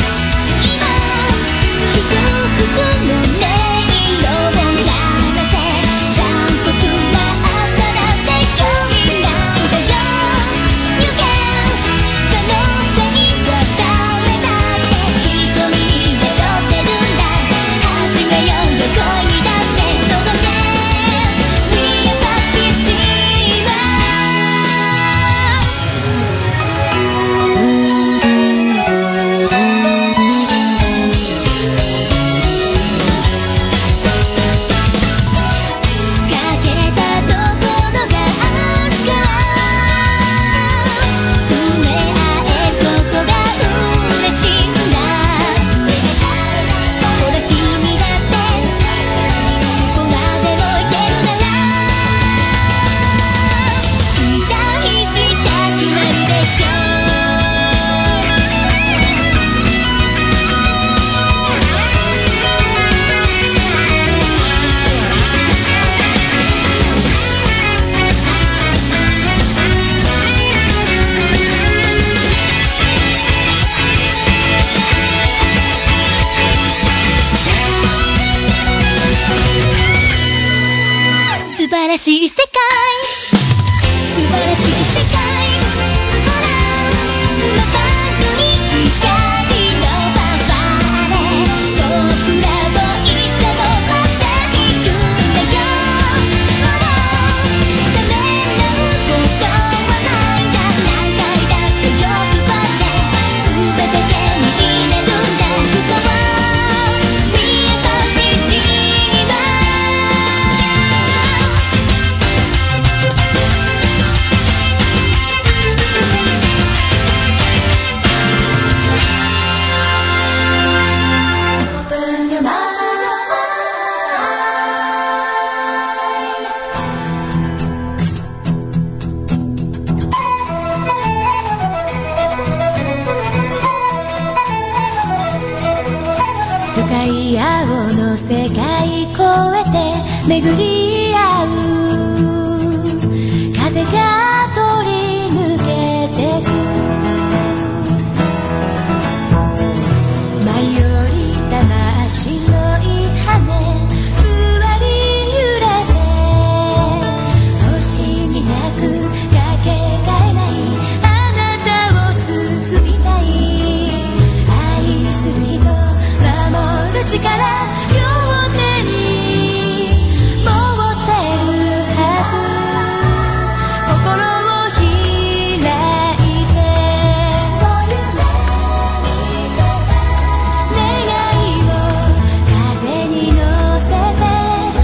祝福の音色を鳴らせ残酷な朝だって良いなんだよ You can 可能性は誰だって瞳に宿せるんだ始めようよ恋にだって届け We are positive かけたところがあるから埋め合えることが嬉しいんだほら君だってここまでもいけるなら期待したくなるでしょ素晴らしい世界素晴らしい世界ほらまたに光のままで僕らをいつも持っていくんだよダメなことはないんだ何回だって欲張って全て手に入れるんだここは We are positive Open your mind 深い青の世界越えて巡り合う風が通り抜けてく舞い降りた真っ白い羽ふわり揺れて星になくかけがえないあなたを包みたい愛する人守る力両手に持ってるはず心を開いて願いを風に乗せて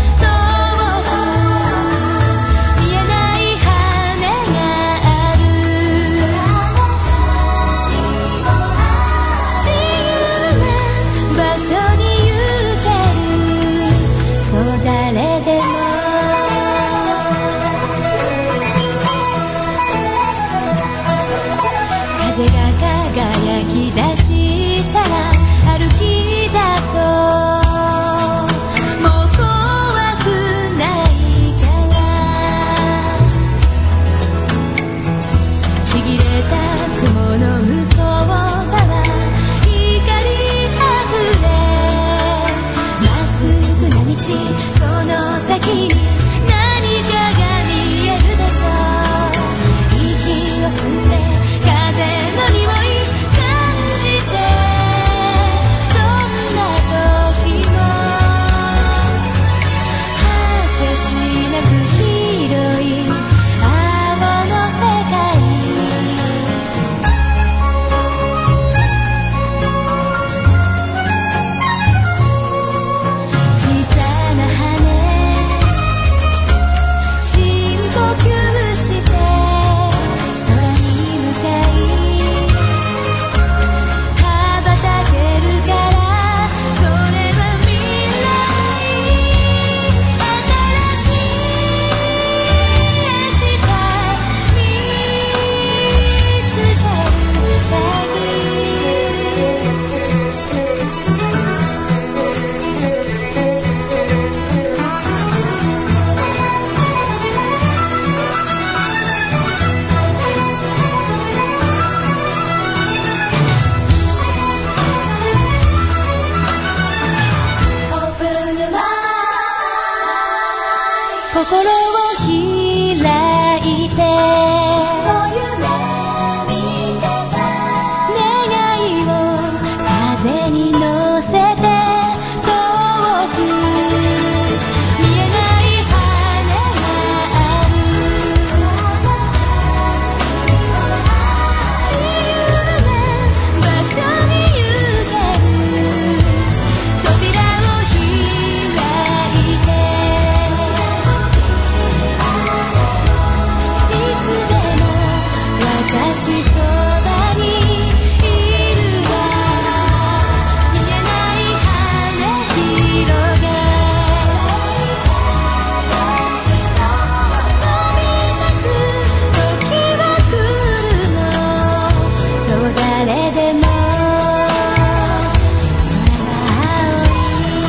心を開いて願いを風に乗せて遠く見えない羽がある自由な場所に行ける扉を開いていつでも私そばにいるわ見えない羽広げ飛び立つ時は来るのそう誰でも空は青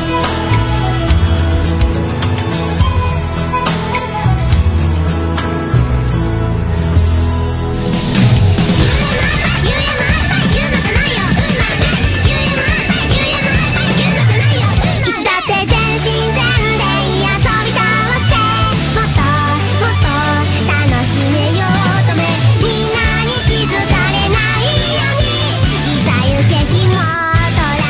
いつだって全身全霊遊び倒せもっともっと楽しめようとめみんなに気づかれないようにいざ行け日もトラ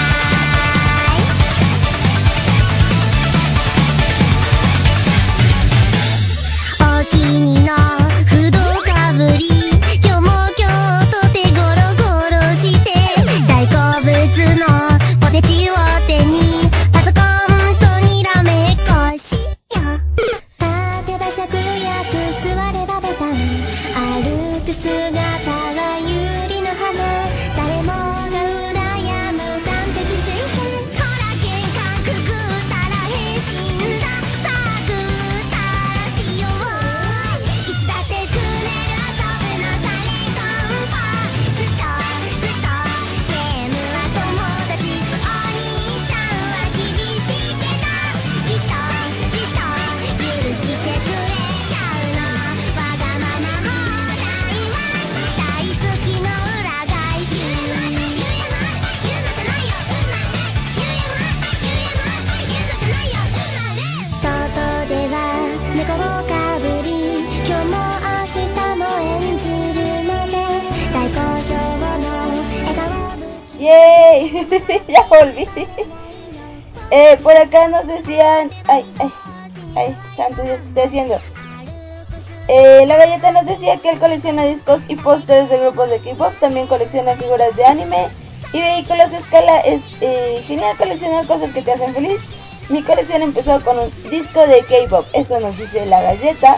イお気にのフードかぶり今日も今日と手ゴロゴロして大好物のポテチを手にパソコンとにらめっこしよ立てば芍薬座ればボタン歩く姿はユリの花誰もが羨む完璧人権ほら喧嘩くぐったら変身ださあぐったらしよういつだってくねる遊ぶのサイレントンポずっとずっとゲームは友達お兄ちゃんは厳しいけどきっときっと許してくれちゃうのわがまま放題は大好きの裏返し言うのじゃないよ言うのじゃないよ外では猫をかぶり今日も明日も演じるのです大好評の笑顔 ¡Yay! Ya volví. Por acá nos decían... Ay, santo Dios, ¿qué estoy haciendo? La galleta nos decía que él colecciona discos y pósters de grupos de K-pop, también colecciona figuras de anime y vehículos a escala. Es genial coleccionar cosas que te hacen feliz. Mi colección empezó con un disco de K-pop, eso nos dice la galleta.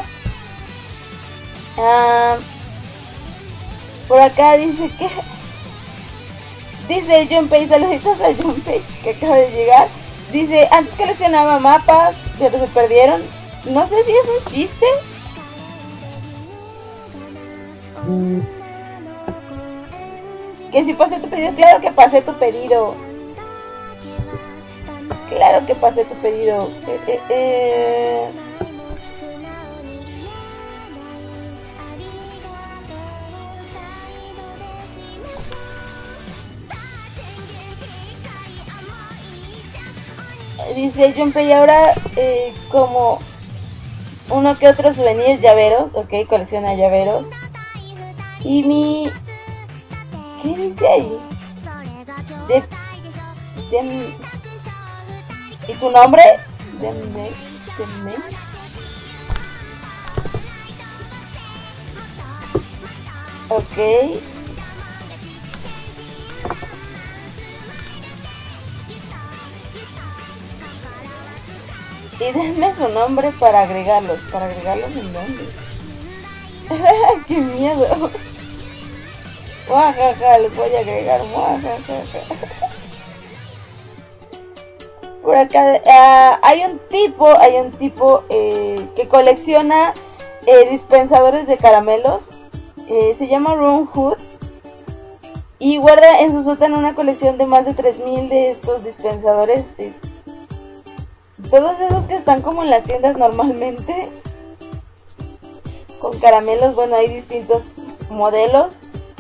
Por acá dice que... Dice Junpei, saluditos a Junpei que acaba de llegar. Dice, antes coleccionaba mapas, pero se perdieron. No sé si es un chiste. Que si pasé tu pedido, claro que pasé tu pedido. Claro que pasé tu pedido. Dice Junpei, ahora como uno que otro souvenir, llaveros, ok, colecciona llaveros. Y mi... ¿Qué dice ahí? ¿Y tu nombre? Ok. Y denme su nombre para agregarlos. ¿Para agregarlos en dónde? ¡Qué miedo! Muajaja, les voy a agregar. Muajaja. Por acá hay un tipo que colecciona dispensadores de caramelos. Se llama Ron Hood. Y guarda en su sótano una colección de más de 3000 de estos dispensadores. Todos esos que están como en las tiendas normalmente. Con caramelos, bueno, hay distintos modelos.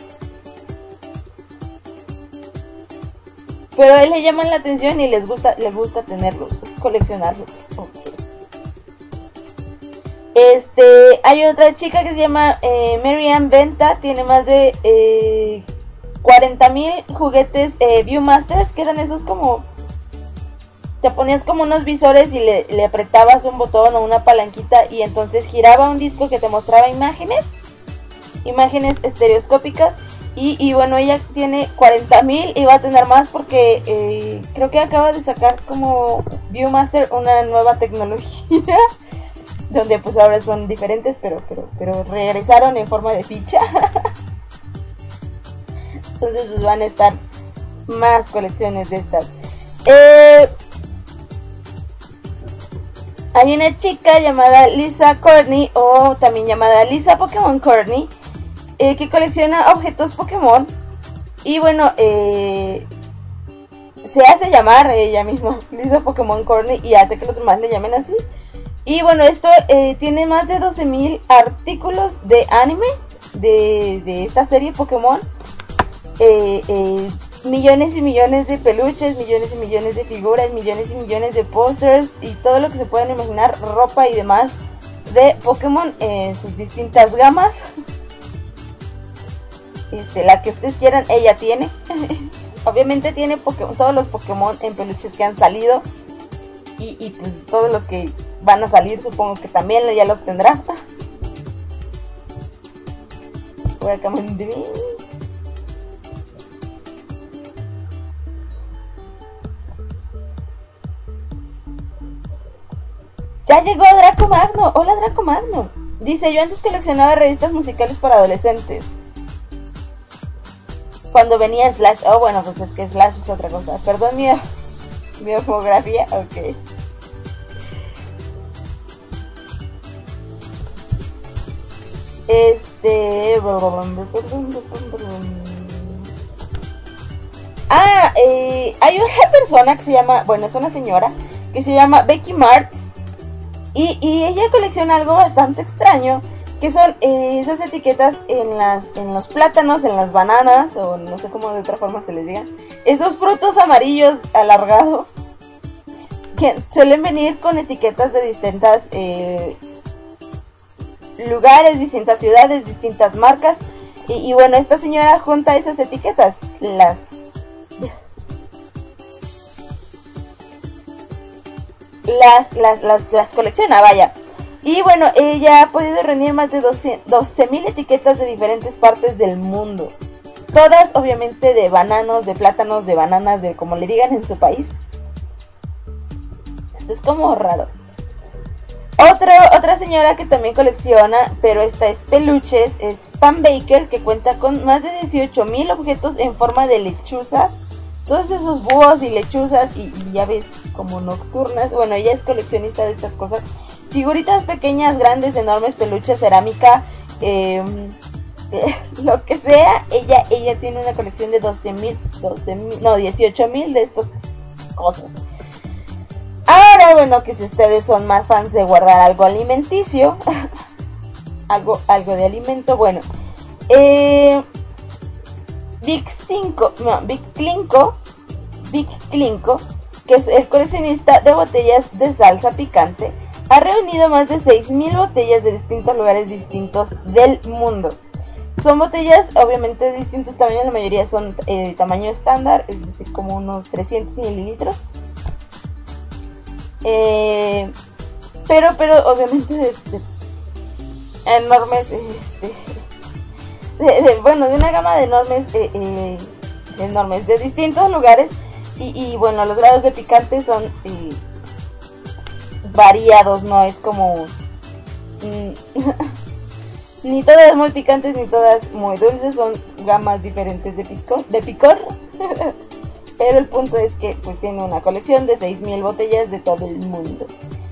Pero a él le llaman la atención y le gusta tenerlos, coleccionarlos. Okay. Hay otra chica que se llama Marianne Venta, tiene más de 40,000 juguetes Viewmasters, que eran esos como... Te ponías como unos visores y le apretabas un botón o una palanquita y entonces giraba un disco que te mostraba imágenes estereoscópicas. Y bueno, ella tiene 40,000 y va a tener más porque creo que acaba de sacar como Viewmaster una nueva tecnología donde pues ahora son diferentes, pero regresaron en forma de ficha. Entonces pues van a estar más colecciones de estas. Hay una chica llamada Lisa Courtney, o también llamada Lisa Pokémon Courtney, que colecciona objetos Pokémon. Y bueno, se hace llamar ella misma Lisa Pokémon Courtney y hace que los demás le llamen así. Y bueno, esto tiene más de 12,000 artículos de anime de esta serie Pokémon. Millones y millones de peluches, millones y millones de figuras, millones y millones de posters y todo lo que se puedan imaginar, ropa y demás de Pokémon en sus distintas gamas. La que ustedes quieran, ella tiene. Obviamente tiene todos los Pokémon en peluches que han salido y pues todos los que van a salir supongo que también ya los tendrá. Welcome to me. Ya llegó Draco Magno. Hola Draco Magno. Dice, yo antes coleccionaba revistas musicales para adolescentes. Cuando venía Slash. Oh, bueno, pues es que Slash es otra cosa. Perdón mi ortografía. Ok. Hay una persona que se llama, bueno, es una señora que se llama Becky Martz. Y ella colecciona algo bastante extraño, que son esas etiquetas en los plátanos, en las bananas, o no sé cómo de otra forma se les diga, esos frutos amarillos alargados, que suelen venir con etiquetas de distintas lugares, distintas ciudades, distintas marcas, y bueno, esta señora junta esas etiquetas, las colecciona, vaya. Y bueno, ella ha podido reunir más de 12,000 etiquetas de diferentes partes del mundo. Todas obviamente de bananos, de plátanos, de bananas, de como le digan en su país. Esto es como raro. Otra señora que también colecciona, pero esta es peluches, es Pam Baker, que cuenta con más de 18,000 objetos en forma de lechuzas. Todos esos búhos y lechuzas y ya ves, como nocturnas. Bueno, ella es coleccionista de estas cosas. Figuritas pequeñas, grandes, enormes, peluches, cerámica, lo que sea. Ella tiene una colección de 18,000 de estas cosas. Ahora, bueno, que si ustedes son más fans de guardar algo alimenticio, algo de alimento, bueno, Vic Klinko, que es el coleccionista de botellas de salsa picante, ha reunido más de 6,000 botellas de distintos lugares distintos del mundo. Son botellas obviamente de distintos tamaños, la mayoría son de tamaño estándar, es decir, como unos 300 mililitros. Pero obviamente de enormes, de una gama de enormes de distintos lugares y bueno, los grados de picante son variados, no es como ni todas muy picantes ni todas muy dulces, son gamas diferentes de picor. Pero el punto es que pues tiene una colección de 6,000 botellas de todo el mundo.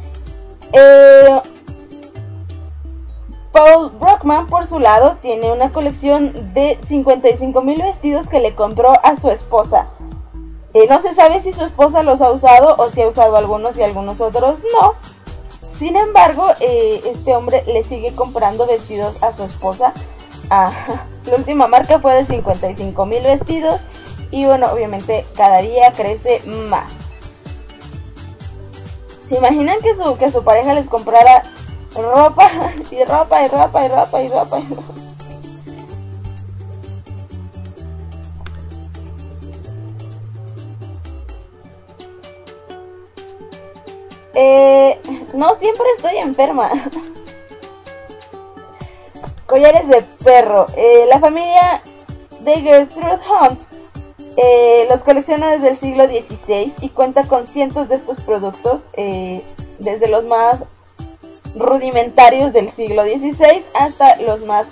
Paul Brockman, por su lado, tiene una colección de 55,000 vestidos que le compró a su esposa. No se sabe si su esposa los ha usado o si ha usado algunos y algunos otros no. Sin embargo, este hombre le sigue comprando vestidos a su esposa. La última marca fue de 55,000 vestidos. Y bueno, obviamente cada día crece más. ¿Se imaginan que su pareja les comprara ropa y ropa y ropa y ropa y ropa y ropa. No siempre estoy enferma. Collares de perro. La familia de Gertrude Hunt los colecciona desde el siglo XVI y cuenta con cientos de estos productos, desde los más rudimentarios del siglo XVI hasta los más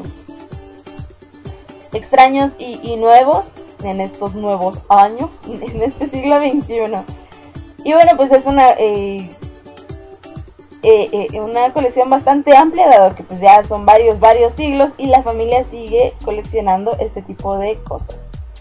extraños y nuevos en estos nuevos años, en este siglo XXI. Y bueno, pues es una colección bastante amplia, dado que pues ya son varios siglos y la familia sigue coleccionando este tipo de cosas.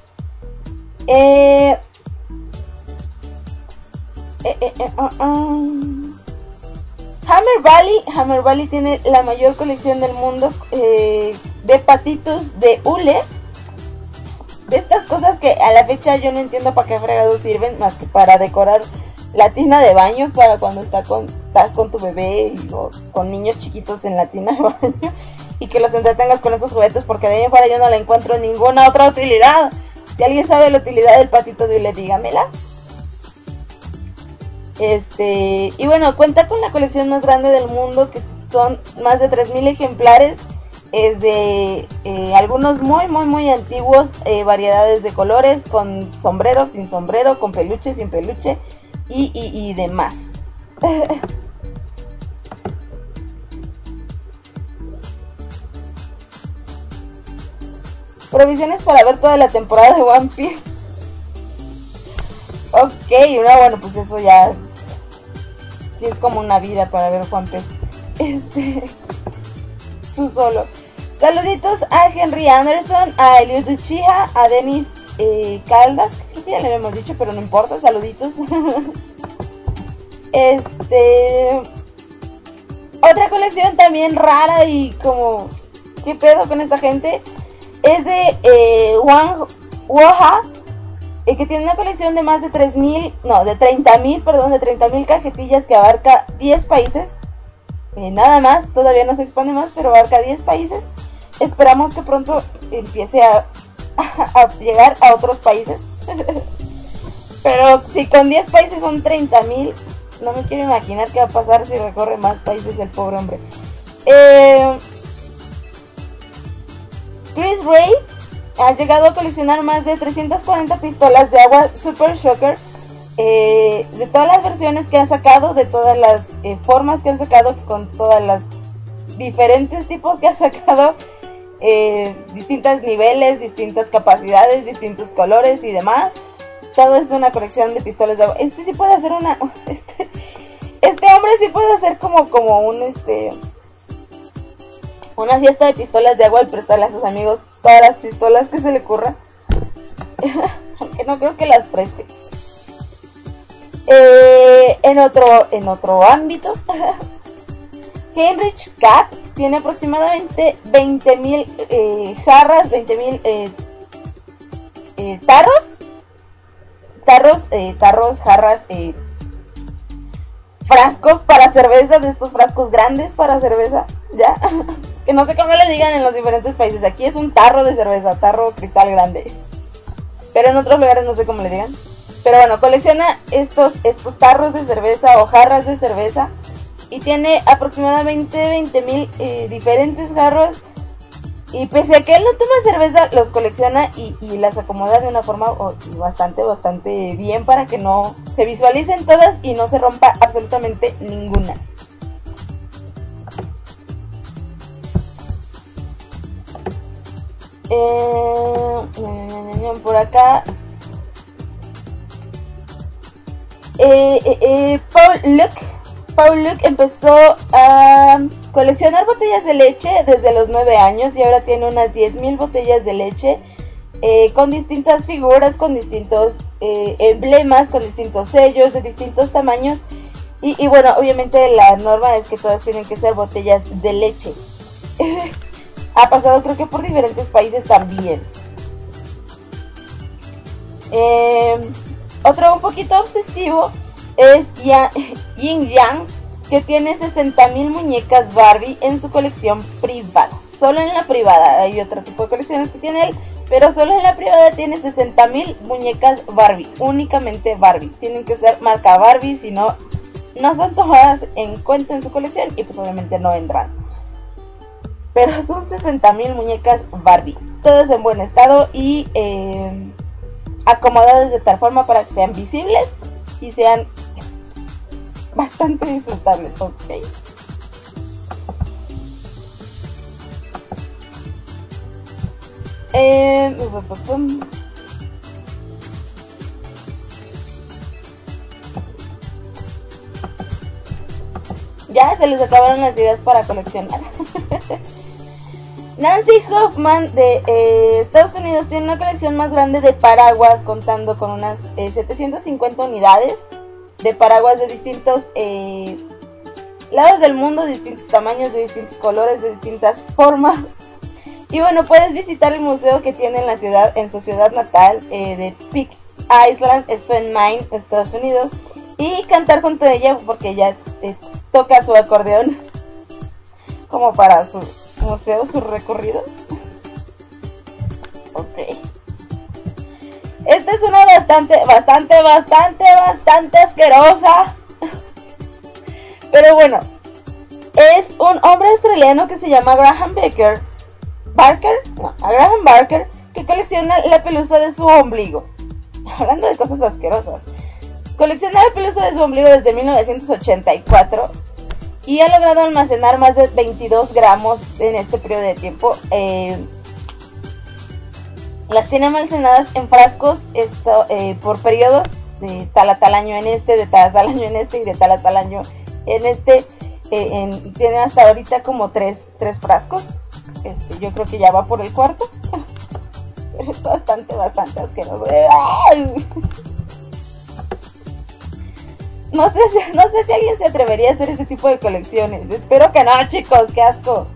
Hammer Valley tiene la mayor colección del mundo de patitos de hule. De estas cosas que a la fecha yo no entiendo para qué fregados sirven, más que para decorar la tina de baño, para cuando estás con tu bebé o con niños chiquitos en la tina de baño y que los entretengas con esos juguetes, porque de ahí en fuera yo no le encuentro ninguna otra utilidad. Si alguien sabe la utilidad del patito de hule, dígamela. Y bueno, cuenta con la colección más grande del mundo, que son más de 3000 ejemplares. Es de algunos muy antiguos, variedades de colores, con sombrero, sin sombrero, con peluche, sin peluche y demás. Provisiones para ver toda la temporada de One Piece. Ok, bueno, pues eso ya sí es como una vida para ver One Piece. Tú solo. Saluditos a Henry Anderson, a Eliud Uchiha, a Dennis Caldas, creo que ya le habíamos dicho, pero no importa, saluditos. Otra colección también rara y como, ¿qué pedo con esta gente? Es de Wang Woha, que tiene una colección de más de 30,000 cajetillas que abarca 10 países. Nada más, todavía no se expande más, pero abarca 10 países. Esperamos que pronto empiece a llegar a otros países. Pero si con 10 países son 30,000, no me quiero imaginar qué va a pasar si recorre más países el pobre hombre. Chris Ray ha llegado a coleccionar más de 340 pistolas de agua Super Shocker, de todas las versiones que han sacado, de todas las formas que han sacado, con todas las diferentes tipos que ha sacado, distintos niveles, distintas capacidades, distintos colores y demás. Todo es una colección de pistolas de agua. Sí puede hacer una... Este hombre sí puede hacer como una fiesta de pistolas de agua y prestarle a sus amigos todas las pistolas que se le ocurra. Aunque no creo que las preste. En otro ámbito, Heinrich Kapp tiene aproximadamente 20,000 jarras, 20,000 tarros, jarras, frascos para cerveza, de estos frascos grandes para cerveza, ya. Es que no sé cómo le digan en los diferentes países. Aquí es un tarro de cerveza, tarro cristal grande, pero en otros lugares no sé cómo le digan. Pero bueno, colecciona estos tarros de cerveza o jarras de cerveza y tiene aproximadamente 20,000 diferentes jarros. Y pese a que él no toma cerveza, los colecciona y las acomoda de una forma bastante bien, para que no se visualicen todas y no se rompa absolutamente ninguna. Por acá, Paul Luc empezó a coleccionar botellas de leche desde los 9 años y ahora tiene unas 10,000 botellas de leche, con distintas figuras, con distintos emblemas, con distintos sellos de distintos tamaños. Y bueno, obviamente la norma es que todas tienen que ser botellas de leche. Ha pasado creo que por diferentes países también. Otro un poquito obsesivo es Yin Yang. que tiene 60,000 muñecas Barbie en su colección privada. Solo en la privada, hay otro tipo de colecciones que tiene él, pero solo en la privada tiene 60,000 muñecas Barbie, únicamente Barbie. Tienen que ser marca Barbie, si no, no son tomadas en cuenta en su colección y pues obviamente no entran. Pero son 60,000 muñecas Barbie, todas en buen estado y acomodadas de tal forma para que sean visibles y sean bastante disfrutables, ¿ok? Ya se les acabaron las ideas para coleccionar. Nancy Hoffman de Estados Unidos tiene una colección más grande de paraguas, contando con unas 750 unidades de paraguas de distintos lados del mundo, de distintos tamaños, de distintos colores, de distintas formas. Y bueno, puedes visitar el museo que tiene en la ciudad, en su ciudad natal de Peak Island, esto en Maine, Estados Unidos, y cantar junto a ella porque ella toca su acordeón como para su museo, su recorrido. Ok. Esta es una bastante asquerosa. Pero bueno, es un hombre australiano que se llama Graham Barker, que colecciona la pelusa de su ombligo. Hablando de cosas asquerosas. Colecciona la pelusa de su ombligo desde 1984 y ha logrado almacenar más de 22 gramos en este periodo de tiempo. Las tiene almacenadas en frascos por periodos, de tal a tal año en este, de tal a tal año en este y de tal a tal año en este. Tiene hasta ahorita como tres frascos. Yo creo que ya va por el cuarto. Pero es bastante asqueroso. ¡Ay! No sé si alguien se atrevería a hacer ese tipo de colecciones. Espero que no, chicos, qué asco.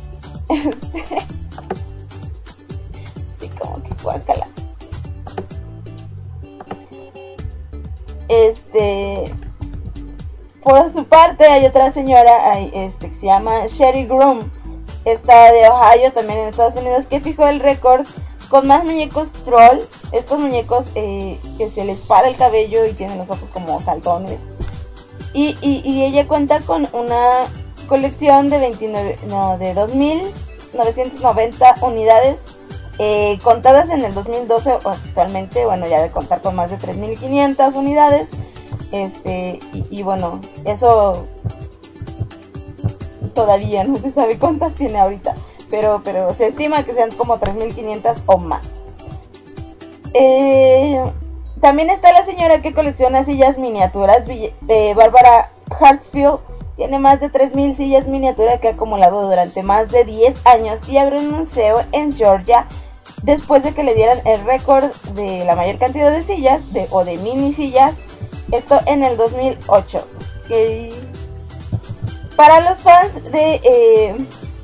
Sí, como que guácala. Por su parte hay otra señora que se llama Sherry Groom, esta de Ohio, también en Estados Unidos, que fijó el récord con más muñecos troll. Estos muñecos que se les para el cabello y tienen los ojos como saltones. Y ella cuenta con una colección de 2,990 unidades contadas en el 2012. Actualmente, bueno, ya de contar con más de 3,500 unidades. Y bueno, eso todavía no se sabe cuántas tiene ahorita, pero se estima que sean como 3,500 o más. También está la señora que colecciona sillas miniaturas, Barbara Hartsfield. Tiene más de 3,000 sillas miniaturas que ha acumulado durante más de 10 años y abrió un museo en Georgia después de que le dieran el récord de la mayor cantidad de sillas o de mini sillas. Esto en el 2008. Para los fans de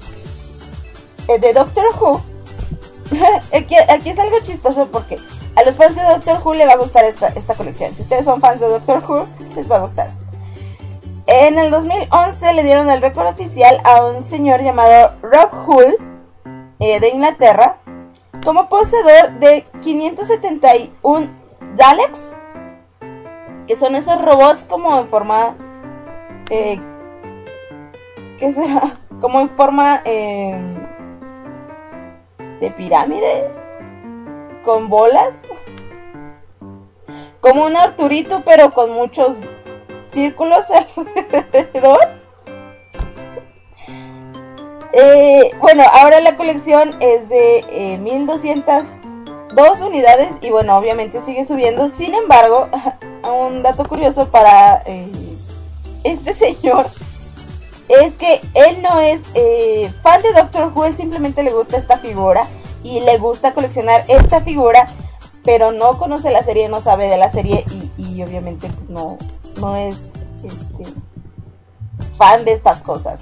Doctor Who, aquí es algo chistoso porque a los fans de Doctor Who le va a gustar esta colección. Si ustedes son fans de Doctor Who, les va a gustar. En el 2011 le dieron el récord oficial a un señor llamado Rob Hull de Inglaterra como poseedor de 571 Daleks, que son esos robots como en forma ¿qué será? Como en forma de pirámide con bolas, como un Arturito pero con muchos círculos alrededor. Bueno, ahora la colección es de 1,202 unidades y bueno, obviamente sigue subiendo. Sin embargo, un dato curioso para este señor es que él no es fan de Doctor Who. Él simplemente le gusta esta figura y le gusta coleccionar esta figura, pero no conoce la serie, no sabe de la serie y obviamente pues no es fan de estas cosas.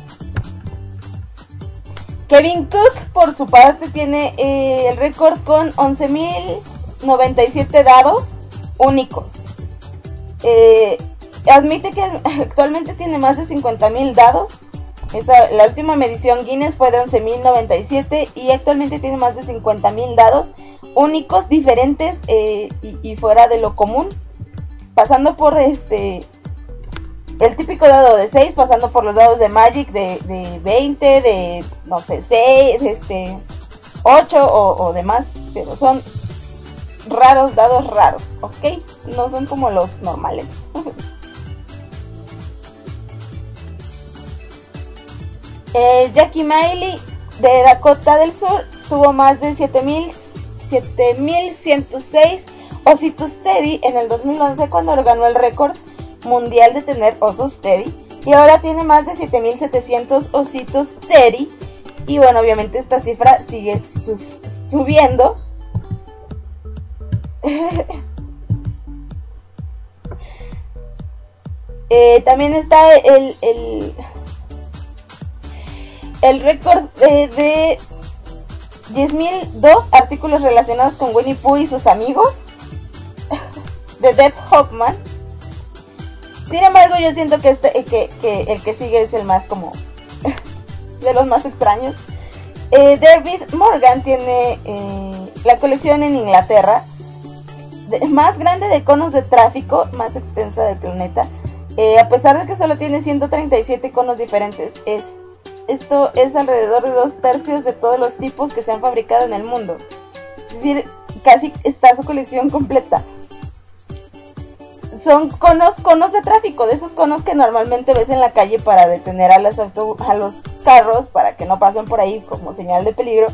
Kevin Cook, por su parte, tiene el récord con 11,097 dados únicos. admite que actualmente tiene más de 50,000 dados. La última medición Guinness fue de 11,097 y actualmente tiene más de 50,000 dados únicos, diferentes y fuera de lo común. Pasando por el típico dado de 6, pasando por los dados de Magic de 20, de no sé, 6, 8 o demás, pero son raros, dados raros, ¿ok? No son como los normales. Jackie Miley de Dakota del Sur tuvo más de 7,106 ositos Teddy en el 2011 cuando ganó el récord mundial de tener osos Teddy, y ahora tiene más de 7,700 ositos Teddy. Y bueno, obviamente esta cifra sigue subiendo. También está el récord de 10,002 artículos relacionados con Winnie Pooh y sus amigos de Deb Hoffman. Sin embargo, yo siento que el que sigue es el más como de los más extraños. David Morgan tiene la colección en Inglaterra más grande de conos de tráfico, más extensa del planeta. A pesar de que solo tiene 137 conos diferentes, esto es alrededor de 2/3 de todos los tipos que se han fabricado en el mundo. Es decir, casi está su colección completa. Son conos de tráfico, de esos conos que normalmente ves en la calle para detener a los carros para que no pasen por ahí como señal de peligro.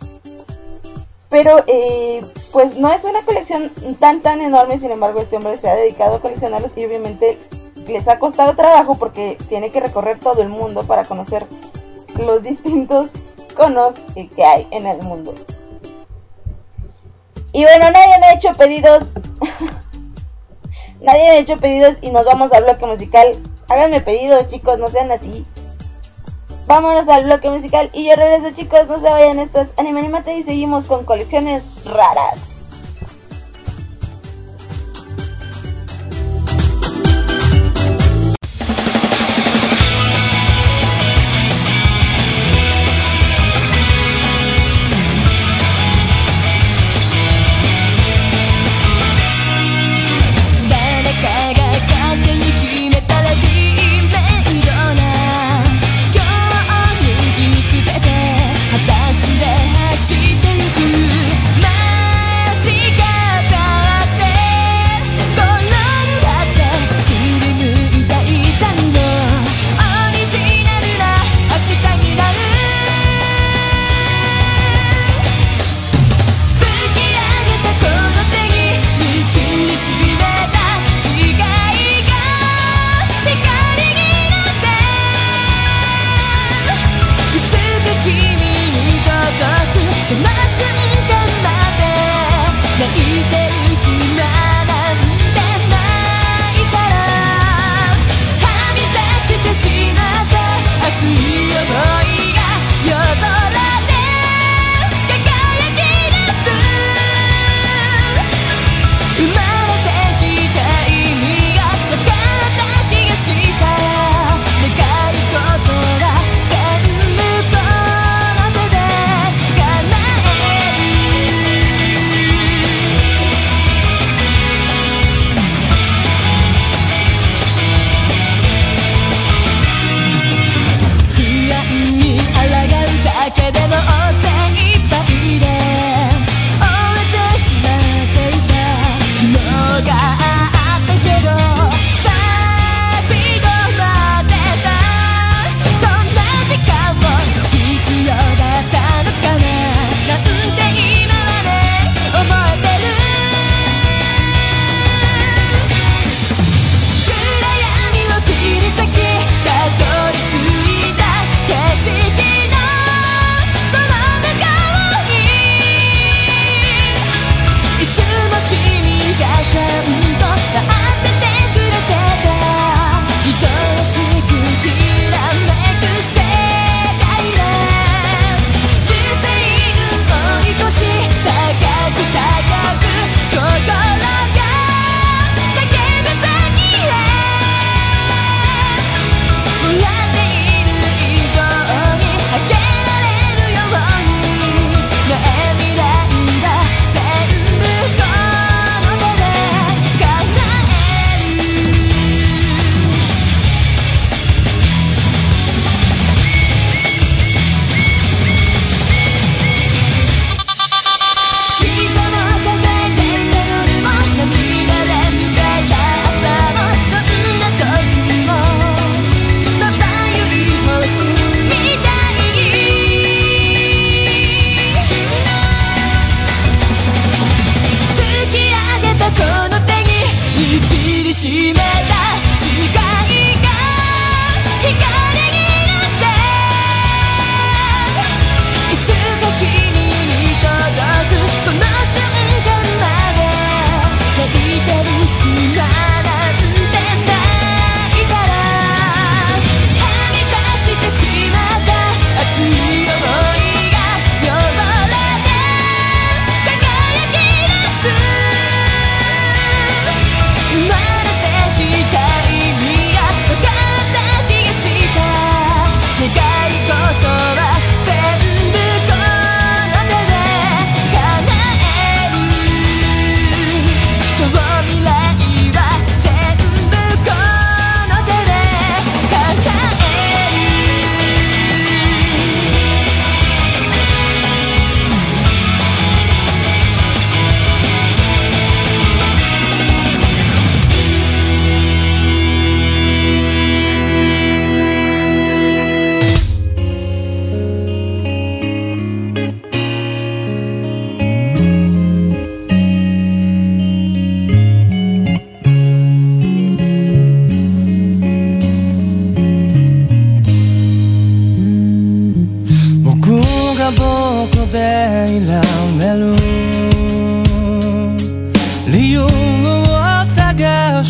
Pero pues no es una colección tan enorme. Sin embargo, este hombre se ha dedicado a coleccionarlos y obviamente les ha costado trabajo porque tiene que recorrer todo el mundo para conocer los distintos conos que hay en el mundo. Y bueno, nadie me ha hecho pedidos. Nadie me ha hecho pedidos y nos vamos al bloque musical. Háganme pedidos, chicos, no sean así. Vámonos al bloque musical y yo regreso, chicos, no se vayan. Esto es Anime Anímate y seguimos con colecciones raras.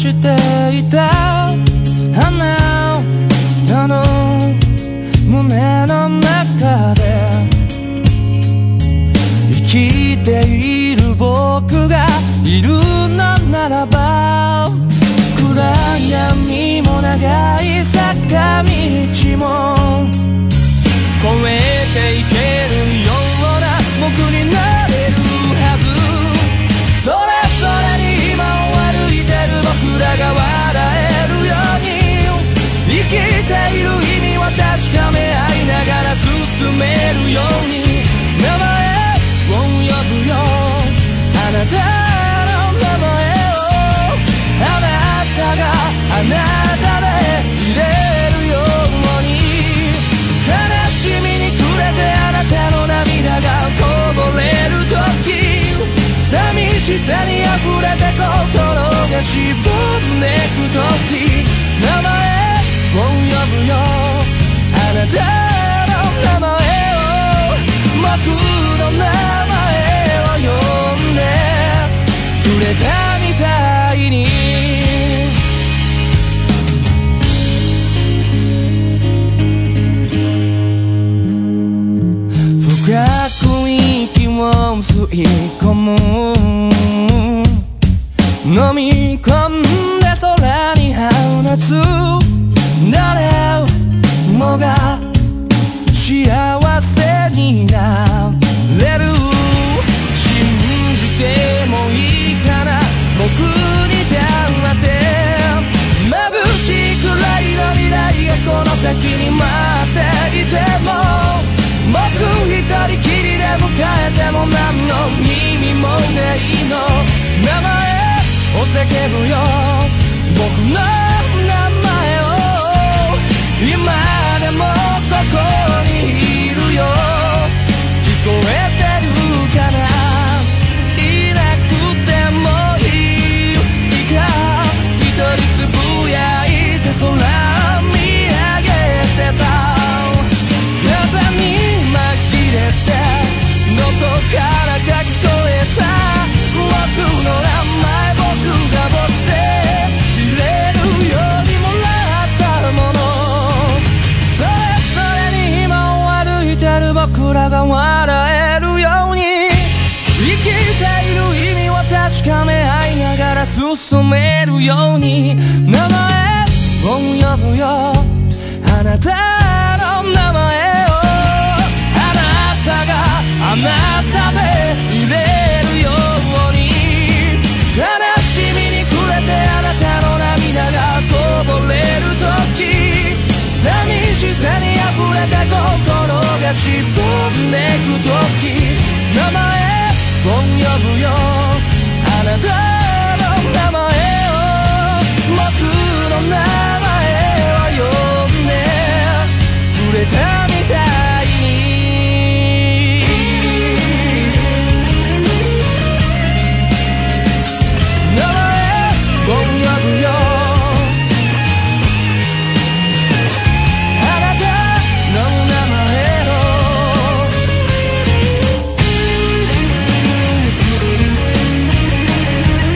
していたあなたの胸の中で生きている僕がいるのならば暗闇も長い坂道も越えていけるような僕になれるはずそれぞれに今を歩いてる僕らが笑えるように生きている意味は確かめ合いながら進めるように名前を呼ぶよあなたの名前をあなたがあなたでいれるように悲しみに暮れてあなたの涙がこぼれる時寂しさに溢れて心がしぼんでく時名前を呼ぶよあなたの名前を僕の名前を呼んでくれたみたいに深く息を吸い込む飲み込んで空に放つ誰もが幸せになれる信じてもいいかな僕にだって眩しいくらいの未来がこの先に待っていても僕一人きりで迎えても何の意味もないの名前を叫ぶよ僕の名前を今でもここにいるよ聞こえてるかないなくてもいいか一人つぶやいて空見上げてた風に紛れてどこからか聞こえた僕の名前僕が僕でいれるようにもらったものそれぞれに今を歩いてる僕らが笑えるように生きている意味を確かめ合いながら進めるように名前を呼ぶよあなたの名前をあなたがあなたでいれるように悲しみに暮れてあなたの涙がこぼれる時寂しさに溢れて心がしぼんでく時名前を呼ぶよあなたの名前を僕の名前を呼んでくれたみたいに名前を呼ぶよあなたの名前を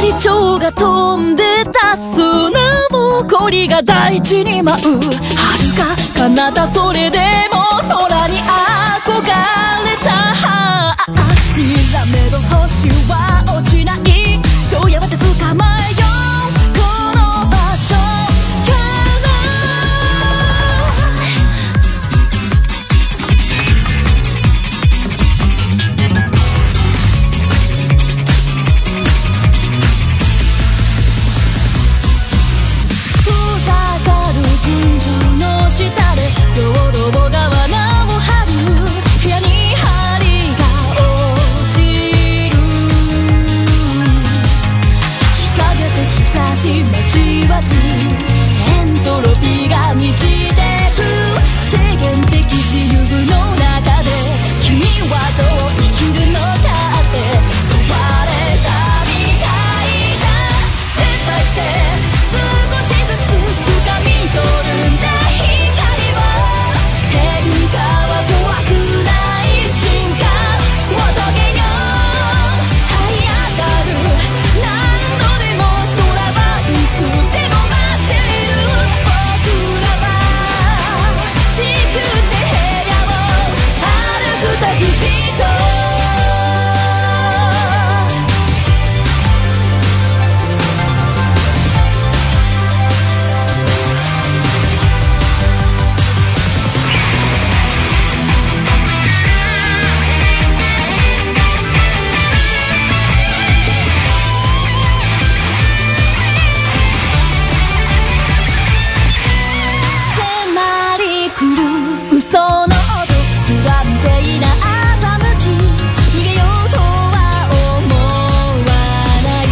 り蝶が飛んでた砂ぼこりが大地に舞う遥か彼方それでも空に憧れたにらめの星は落ちないとやめて捕まえようこの場所から遠ざかる群青の下で道路を川名を張る部屋に針が落ちる日陰で日差し交わるエントロピーが満ちてく制限的自由の中で君はどう生きるのかって問われたみたいだステップバイステップ少しずつ掴み取るんだ光を変化は怖くない瞬間を遂げよう這い上がる何度でも空はいつでも待っている僕らは地球で部屋を歩く旅人迫り来る嘘の音不安定な欺き逃げようとは思わない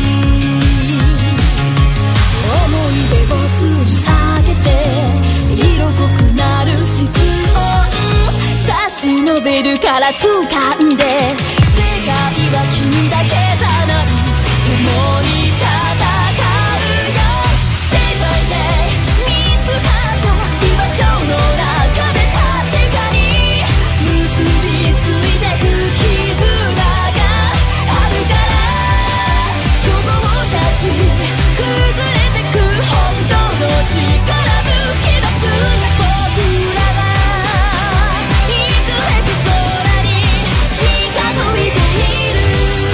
思い出を積み上げて色濃くなる質問差し伸べるから掴んで世界は君だけじゃない共に戦うよ Day by day 見つかった居場所の中で確かに結びついてく絆があるから想像たち崩れてく本当の力抜き出す僕らはいつへく空に近づいている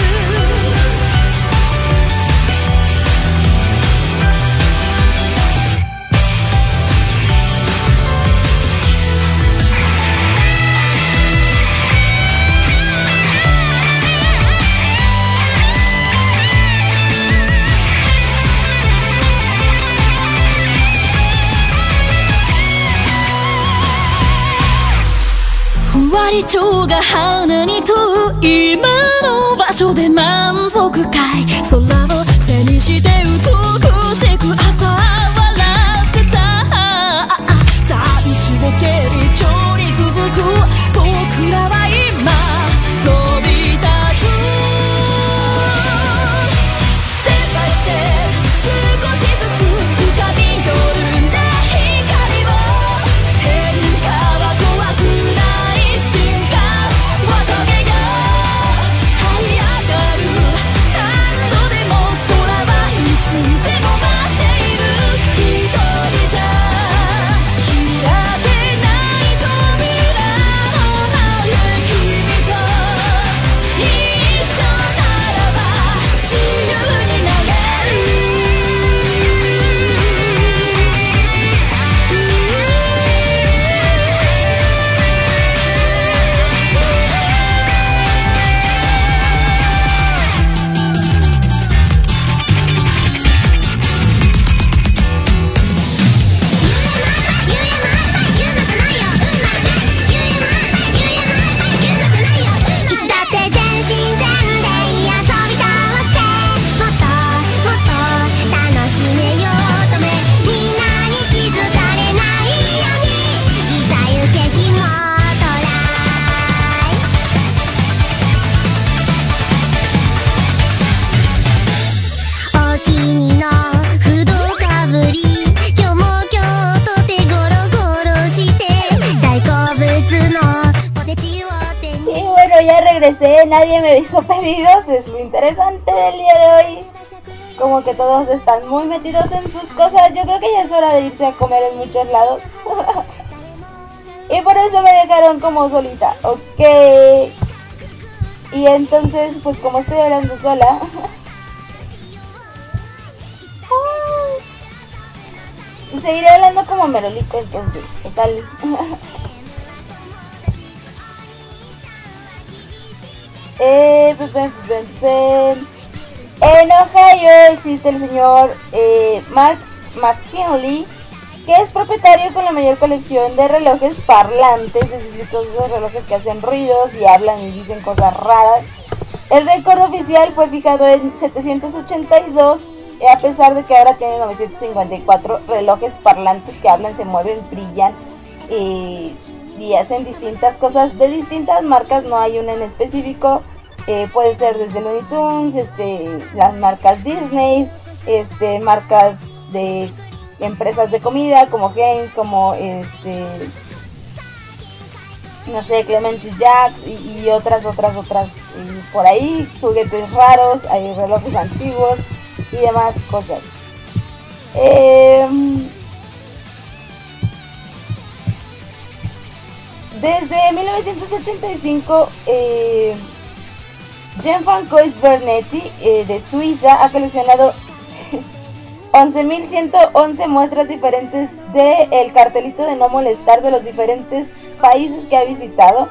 ふわり蝶が花に問う今の場所で満足かい空を背にして美しく朝笑ってた大地を蹴り蝶に続く僕らは今飛び立つステップバイステップ少しずつ掴み取るんだ光を変化は怖くない瞬間を遂げよう這い上がる何度でも regresé, nadie me hizo pedidos, es lo interesante del día de hoy. Como que todos están muy metidos en sus cosas, yo creo que ya es hora de irse a comer en muchos lados. Y por eso me dejaron como solita, ok. Y entonces, pues como estoy hablando sola... seguiré hablando como merolico entonces, total. En Ohio existe el señor Mark McKinley, que es propietario con la mayor colección de relojes parlantes, es decir, todos esos relojes que hacen ruidos y hablan y dicen cosas raras. El récord oficial fue fijado en 782, a pesar de que ahora tiene 954 relojes parlantes que hablan, se mueven, brillan y hacen distintas cosas de distintas marcas, no hay una en específico. Puede ser desde Looney Tunes, las marcas Disney, marcas de empresas de comida como Heinz, como no sé, Clementi Jack y otras por ahí, juguetes raros, hay relojes antiguos y demás cosas. Desde 1985 Jean-François Bernetti de Suiza ha coleccionado 11.111 muestras diferentes del cartelito de no molestar de los diferentes países que ha visitado.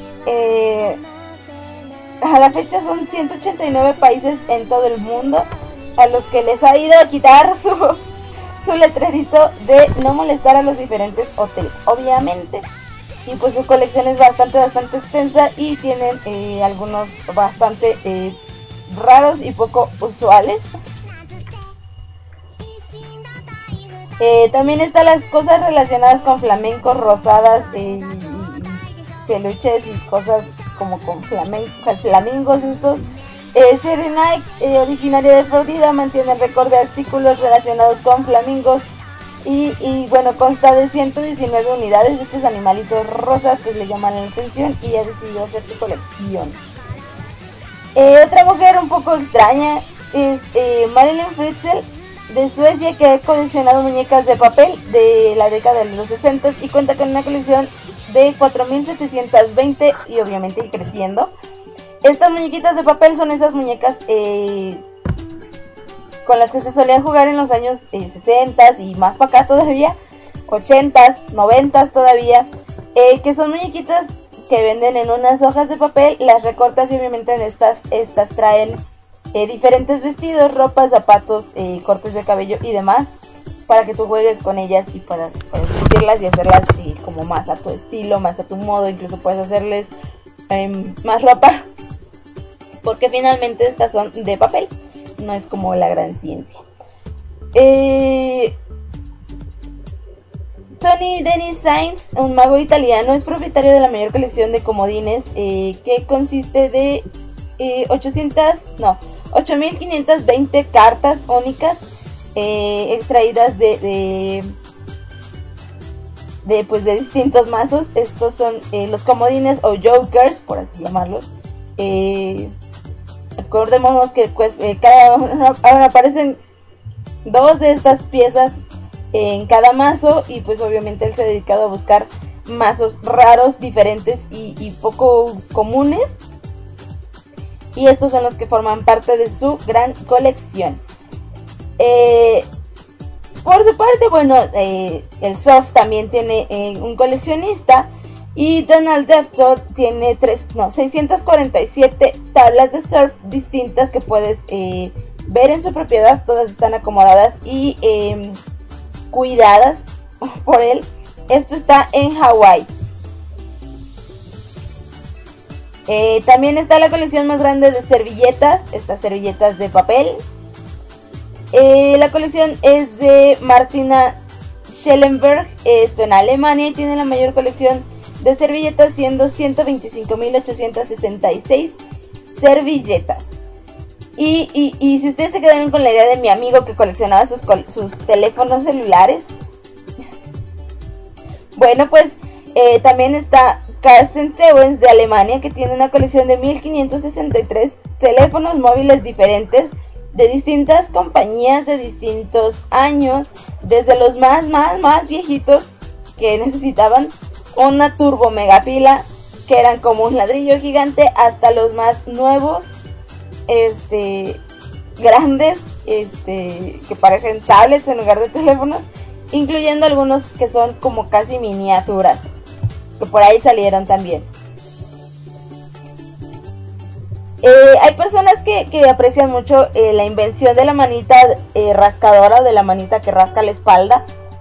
A la fecha son 189 países en todo el mundo a los que les ha ido a quitar su letrerito de no molestar a los diferentes hoteles, obviamente. Y pues su colección es bastante extensa y tienen algunos bastante raros y poco usuales. También están las cosas relacionadas con flamencos, rosadas, peluches y cosas como con flamingos estos. Sherry Knight, originaria de Florida, mantiene el récord de artículos relacionados con flamingos. Y bueno, consta de 119 unidades de estos animalitos rosas, pues le llaman la atención y ha decidido hacer su colección. Otra mujer un poco extraña es Marilyn Fritzl de Suecia, que ha coleccionado muñecas de papel de la década de los 60 y cuenta con una colección de 4.720 y obviamente creciendo. Estas muñequitas de papel son esas muñecas con las que se solían jugar en los años 60 y más para acá todavía, 80s, 90s todavía, que son muñequitas que venden en unas hojas de papel, las recortas y obviamente en estas traen diferentes vestidos, ropas, zapatos, cortes de cabello y demás, para que tú juegues con ellas y puedas vestirlas y hacerlas como más a tu estilo, más a tu modo. Incluso puedes hacerles más ropa, porque finalmente estas son de papel, no es como la gran ciencia. Tony Denis Sainz, un mago italiano, es propietario de la mayor colección de comodines, que consiste de 8.520 cartas únicas extraídas de distintos mazos. Estos son los comodines o jokers, por así llamarlos. Acordémonos que pues, ahora aparecen 2 de estas piezas en cada mazo, y pues obviamente él se ha dedicado a buscar mazos raros, diferentes y poco comunes, y estos son los que forman parte de su gran colección. Por su parte, bueno, el surf también tiene un coleccionista, y Donald Defto tiene 647 tablas de surf distintas que puedes ver en su propiedad. Todas están acomodadas y cuidadas por él. Esto está en Hawái. También está la colección más grande de servilletas, estas servilletas de papel. La colección es de Martina Schellenberg, esto en Alemania, y tiene la mayor colección de servilletas, siendo 125.866 servilletas. Y si ustedes se quedaron con la idea de mi amigo que coleccionaba sus teléfonos celulares, bueno, pues también está Carsten Tewens de Alemania, que tiene una colección de 1563 teléfonos móviles diferentes de distintas compañías de distintos años, desde los más viejitos que necesitaban una turbo mega pila que eran como un ladrillo gigante, hasta los más nuevos, grandes, que parecen tablets en lugar de teléfonos, incluyendo algunos que son como casi miniaturas, que por ahí salieron también. Hay personas que aprecian mucho la invención de la manita rascadora, de la manita que rasca la espalda.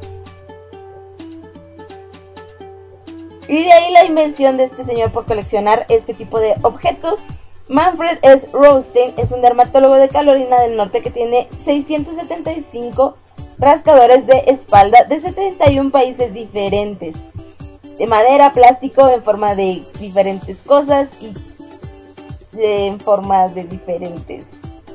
Y de ahí la invención de este señor por coleccionar este tipo de objetos. Manfred S. Rothstein es un dermatólogo de Carolina del Norte que tiene 675 rascadores de espalda de 71 países diferentes, de madera, plástico, en forma de diferentes cosas y en forma de diferentes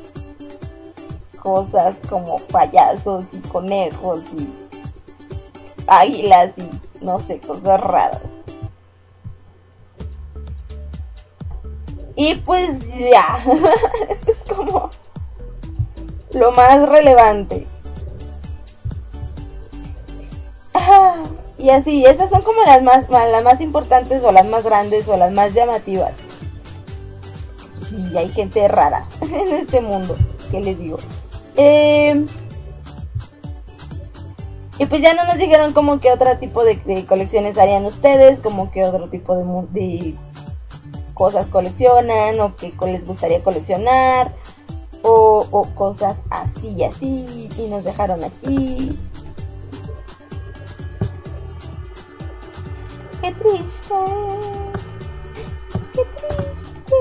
cosas como payasos y conejos y águilas y no sé, cosas raras. Y pues ya, eso es como lo más relevante. Y así, esas son como las más importantes, o las más grandes, o las más llamativas. Sí, hay gente rara en este mundo, ¿qué les digo? Y pues ya no nos dijeron como que otro tipo de colecciones harían ustedes, como que otro tipo de cosas coleccionan, o que les gustaría coleccionar, o cosas así y así, y nos dejaron aquí. ¡Qué triste! ¡Qué triste!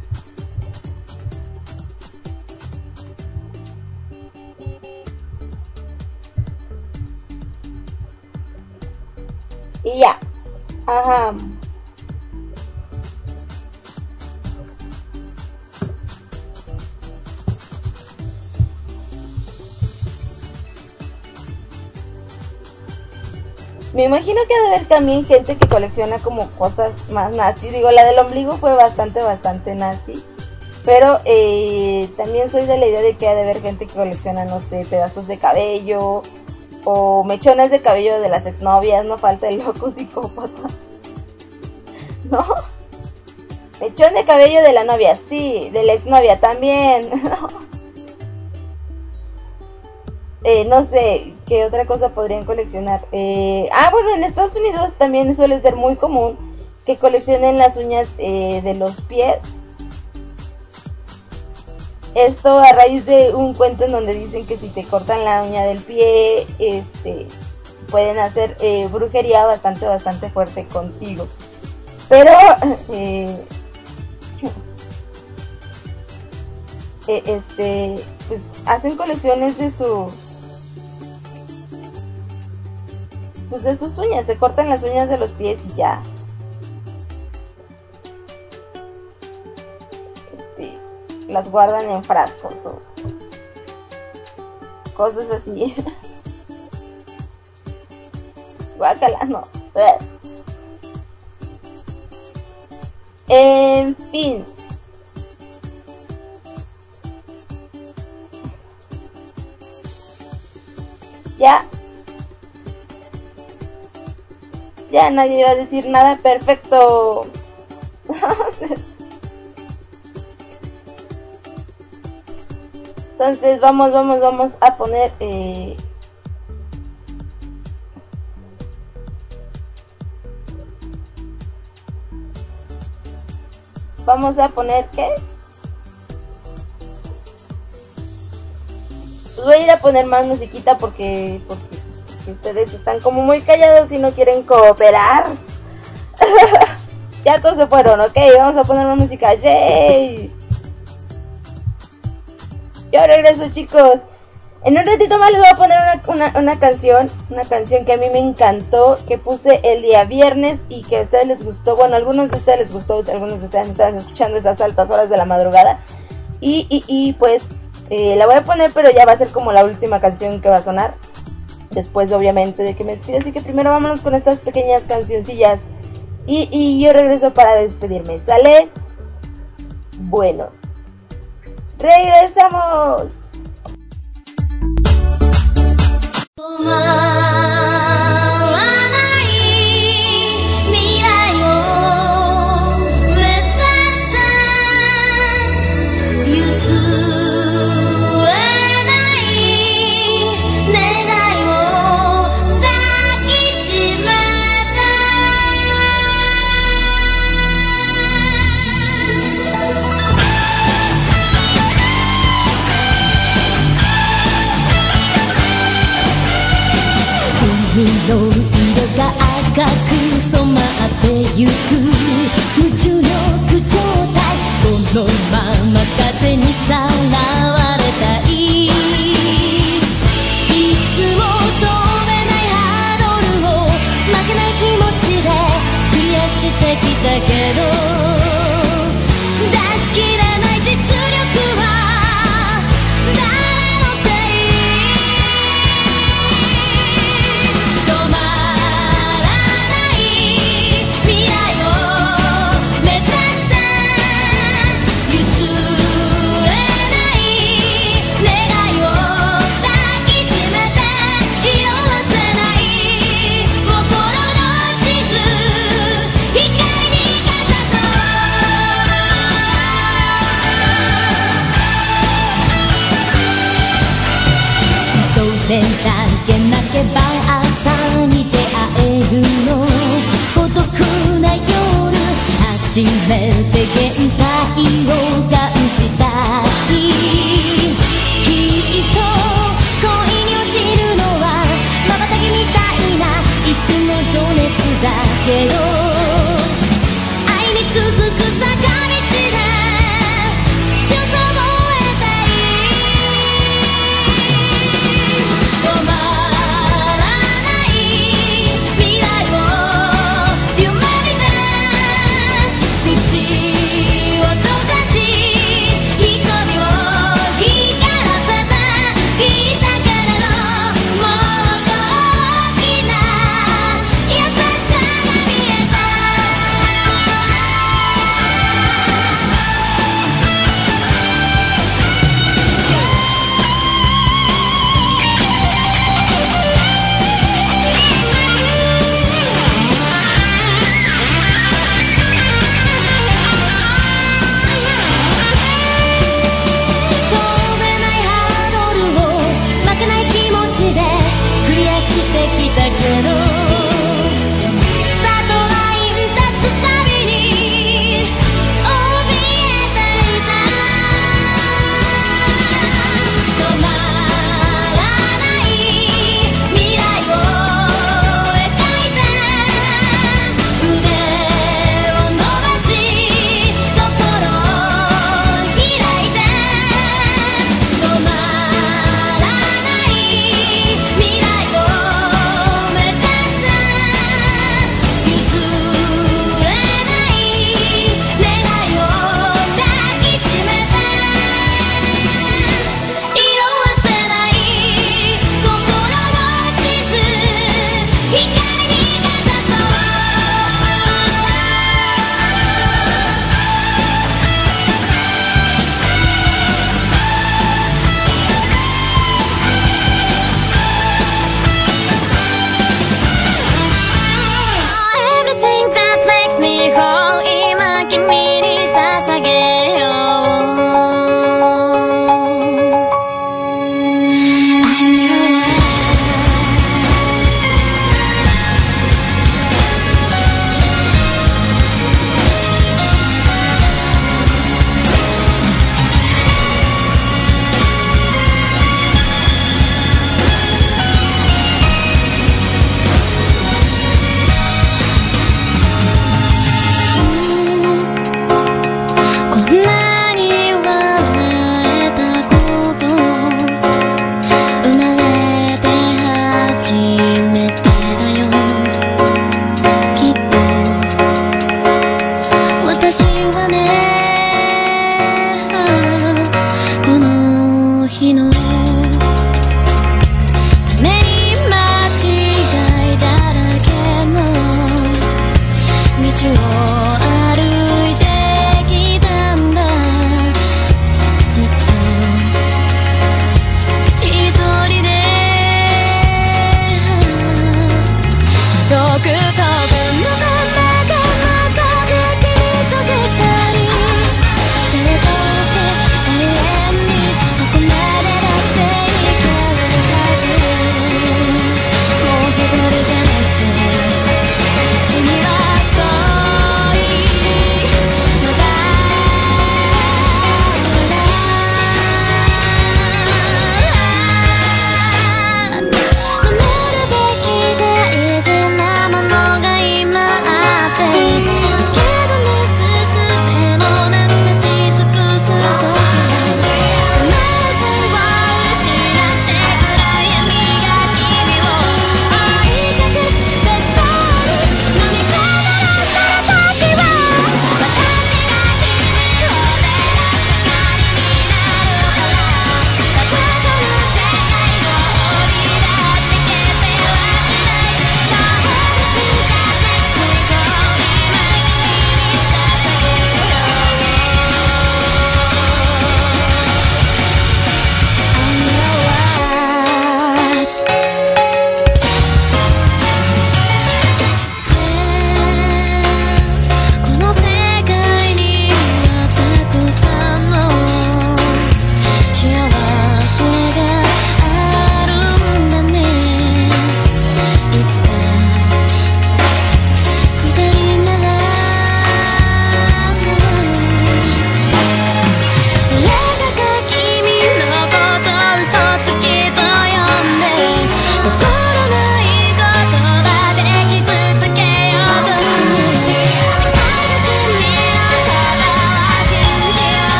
Y ya. Ajá. Me imagino que ha de haber también gente que colecciona como cosas más nasty. Digo, la del ombligo fue bastante nasty. Pero también soy de la idea de que ha de haber gente que colecciona, no sé, pedazos de cabello o mechones de cabello de las exnovias. No falta el loco psicópata. ¿No? Mechón de cabello de la novia, sí. De la exnovia también. No sé, ¿qué otra cosa podrían coleccionar? Bueno, en Estados Unidos también suele ser muy común que coleccionen las uñas de los pies. Esto a raíz de un cuento en donde dicen que si te cortan la uña del pie, pueden hacer brujería bastante fuerte contigo. Pero, pues hacen colecciones de sus uñas, se cortan las uñas de los pies y ya. Las guardan en frascos o cosas así. Guácala, no. En fin. Ya nadie va a decir nada, perfecto. Entonces vamos a poner ¿qué? Voy a ir a poner más musiquita porque ustedes están como muy callados y no quieren cooperar. Ya todos se fueron, ok, vamos a poner más música. ¡Yay! Yo regreso, chicos. En un ratito más les voy a poner una canción que a mí me encantó, que puse el día viernes y que a ustedes les gustó. Bueno, a algunos de ustedes les gustó, algunos de ustedes me estaban escuchando a esas altas horas de la madrugada. Y pues la voy a poner, pero ya va a ser como la última canción que va a sonar. Después, obviamente, de que me despide. Así que primero vámonos con estas pequeñas cancioncillas Y yo regreso para despedirme, ¿sale? Bueno, regresamos. 海の色が赤く染まってゆく無重力状態、このまま風にさらわれたい。いつも飛べないハードルを負けない気持ちでクリアしてきたけど、出しきれない実力はだけ泣けば朝に出会えるの、孤独な夜初めて限界を感じた日、きっと恋に落ちるのは瞬きみたいな一瞬の情熱だけど、愛に続く坂道で強さを得たい。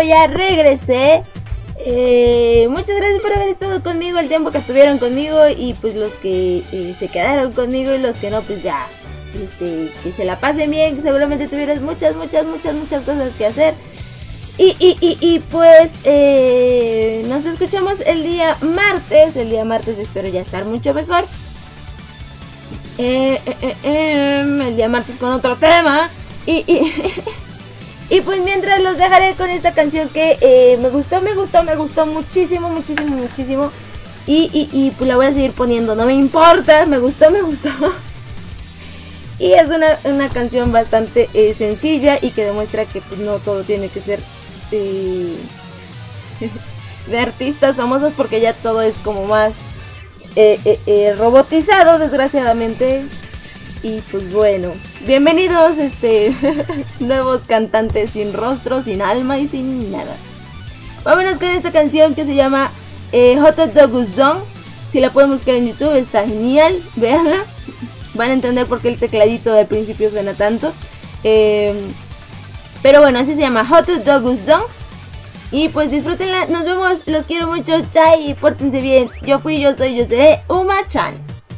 ya regresé. Muchas gracias por haber estado conmigo el tiempo que estuvieron conmigo. Y pues los que se quedaron conmigo y los que no, pues ya que se la pasen bien, que seguramente tuvieron muchas cosas que hacer. Y pues nos escuchamos el día martes. El día martes espero ya estar mucho mejor. El día martes con otro tema. Y pues mientras los dejaré con esta canción que me gustó muchísimo. Y pues la voy a seguir poniendo, no me importa, me gustó. Y es una canción bastante sencilla y que demuestra que pues no todo tiene que ser de artistas famosos, porque ya todo es como más robotizado, desgraciadamente. Y pues bueno, bienvenidos nuevos cantantes sin rostro, sin alma y sin nada. Vámonos con esta canción que se llama Hot Dog Song. Si la pueden buscar en YouTube, está genial, véanla. Van a entender por qué el tecladito del principio suena tanto. Pero bueno, así se llama, Hot Dog Song. Y pues disfrútenla, nos vemos, los quiero mucho, chai, pórtense bien. Yo fui, yo soy, yo seré Uma-chan.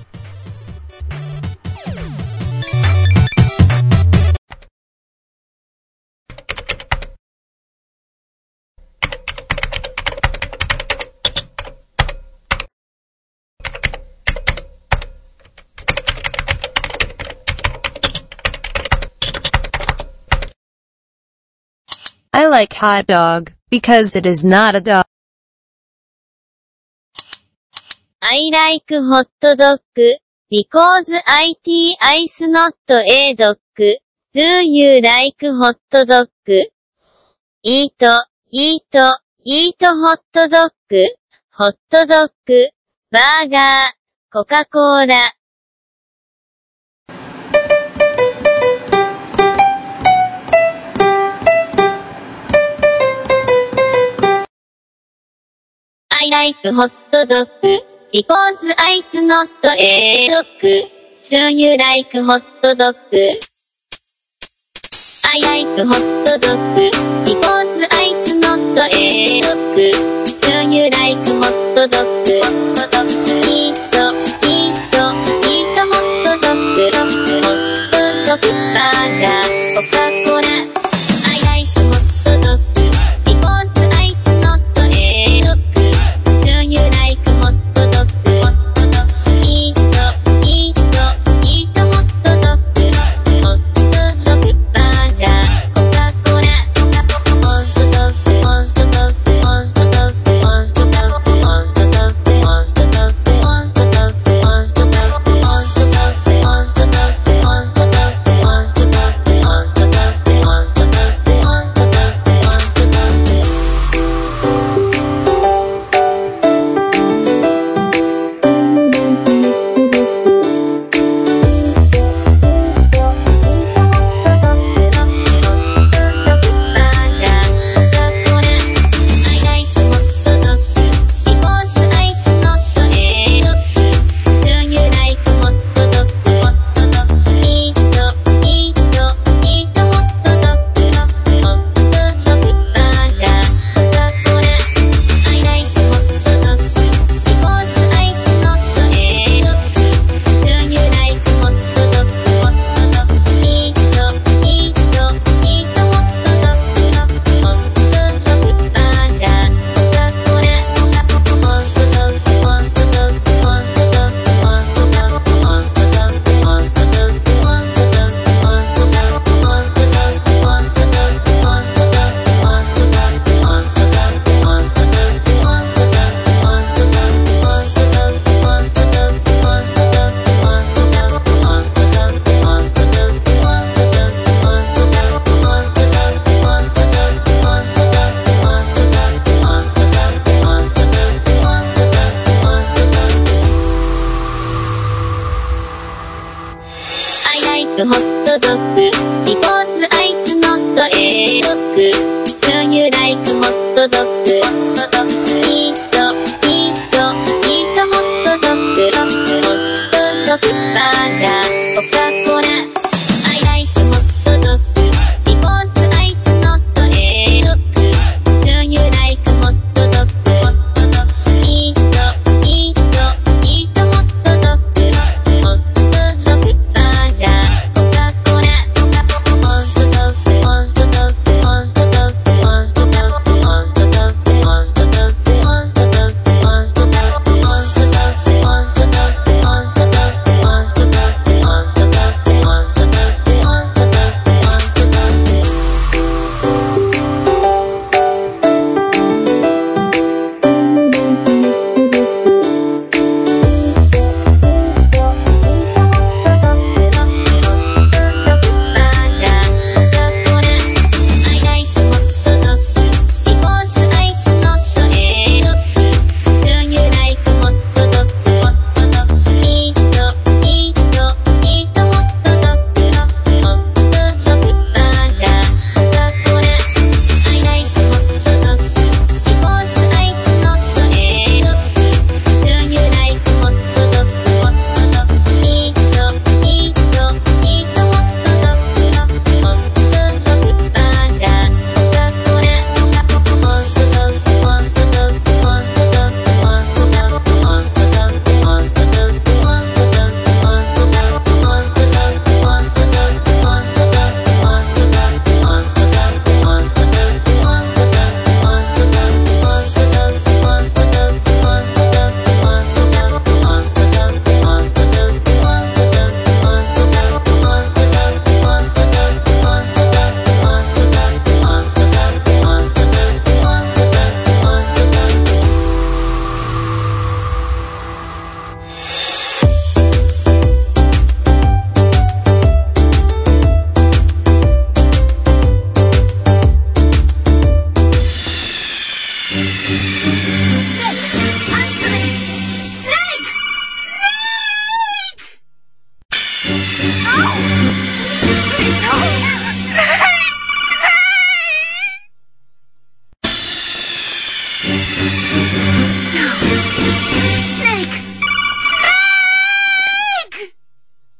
I like hot dog, because it is not a dog. I like hot dog, because it is not a dog. Do you like hot dog? Eat hot dog. Hot dog, burger, Coca-Cola. I like hot dog, because it's not a dog. Do you like hot dog? I like hot dog, because it's not a dog. Do you like hot dog? Eat hot dog. Hot dog, burger, Coca-Cola. I like hot dog, because it's not a dog. Do you like hot dog? Eat hot dog. Hot dog, burger, Coca-Cola. Do Because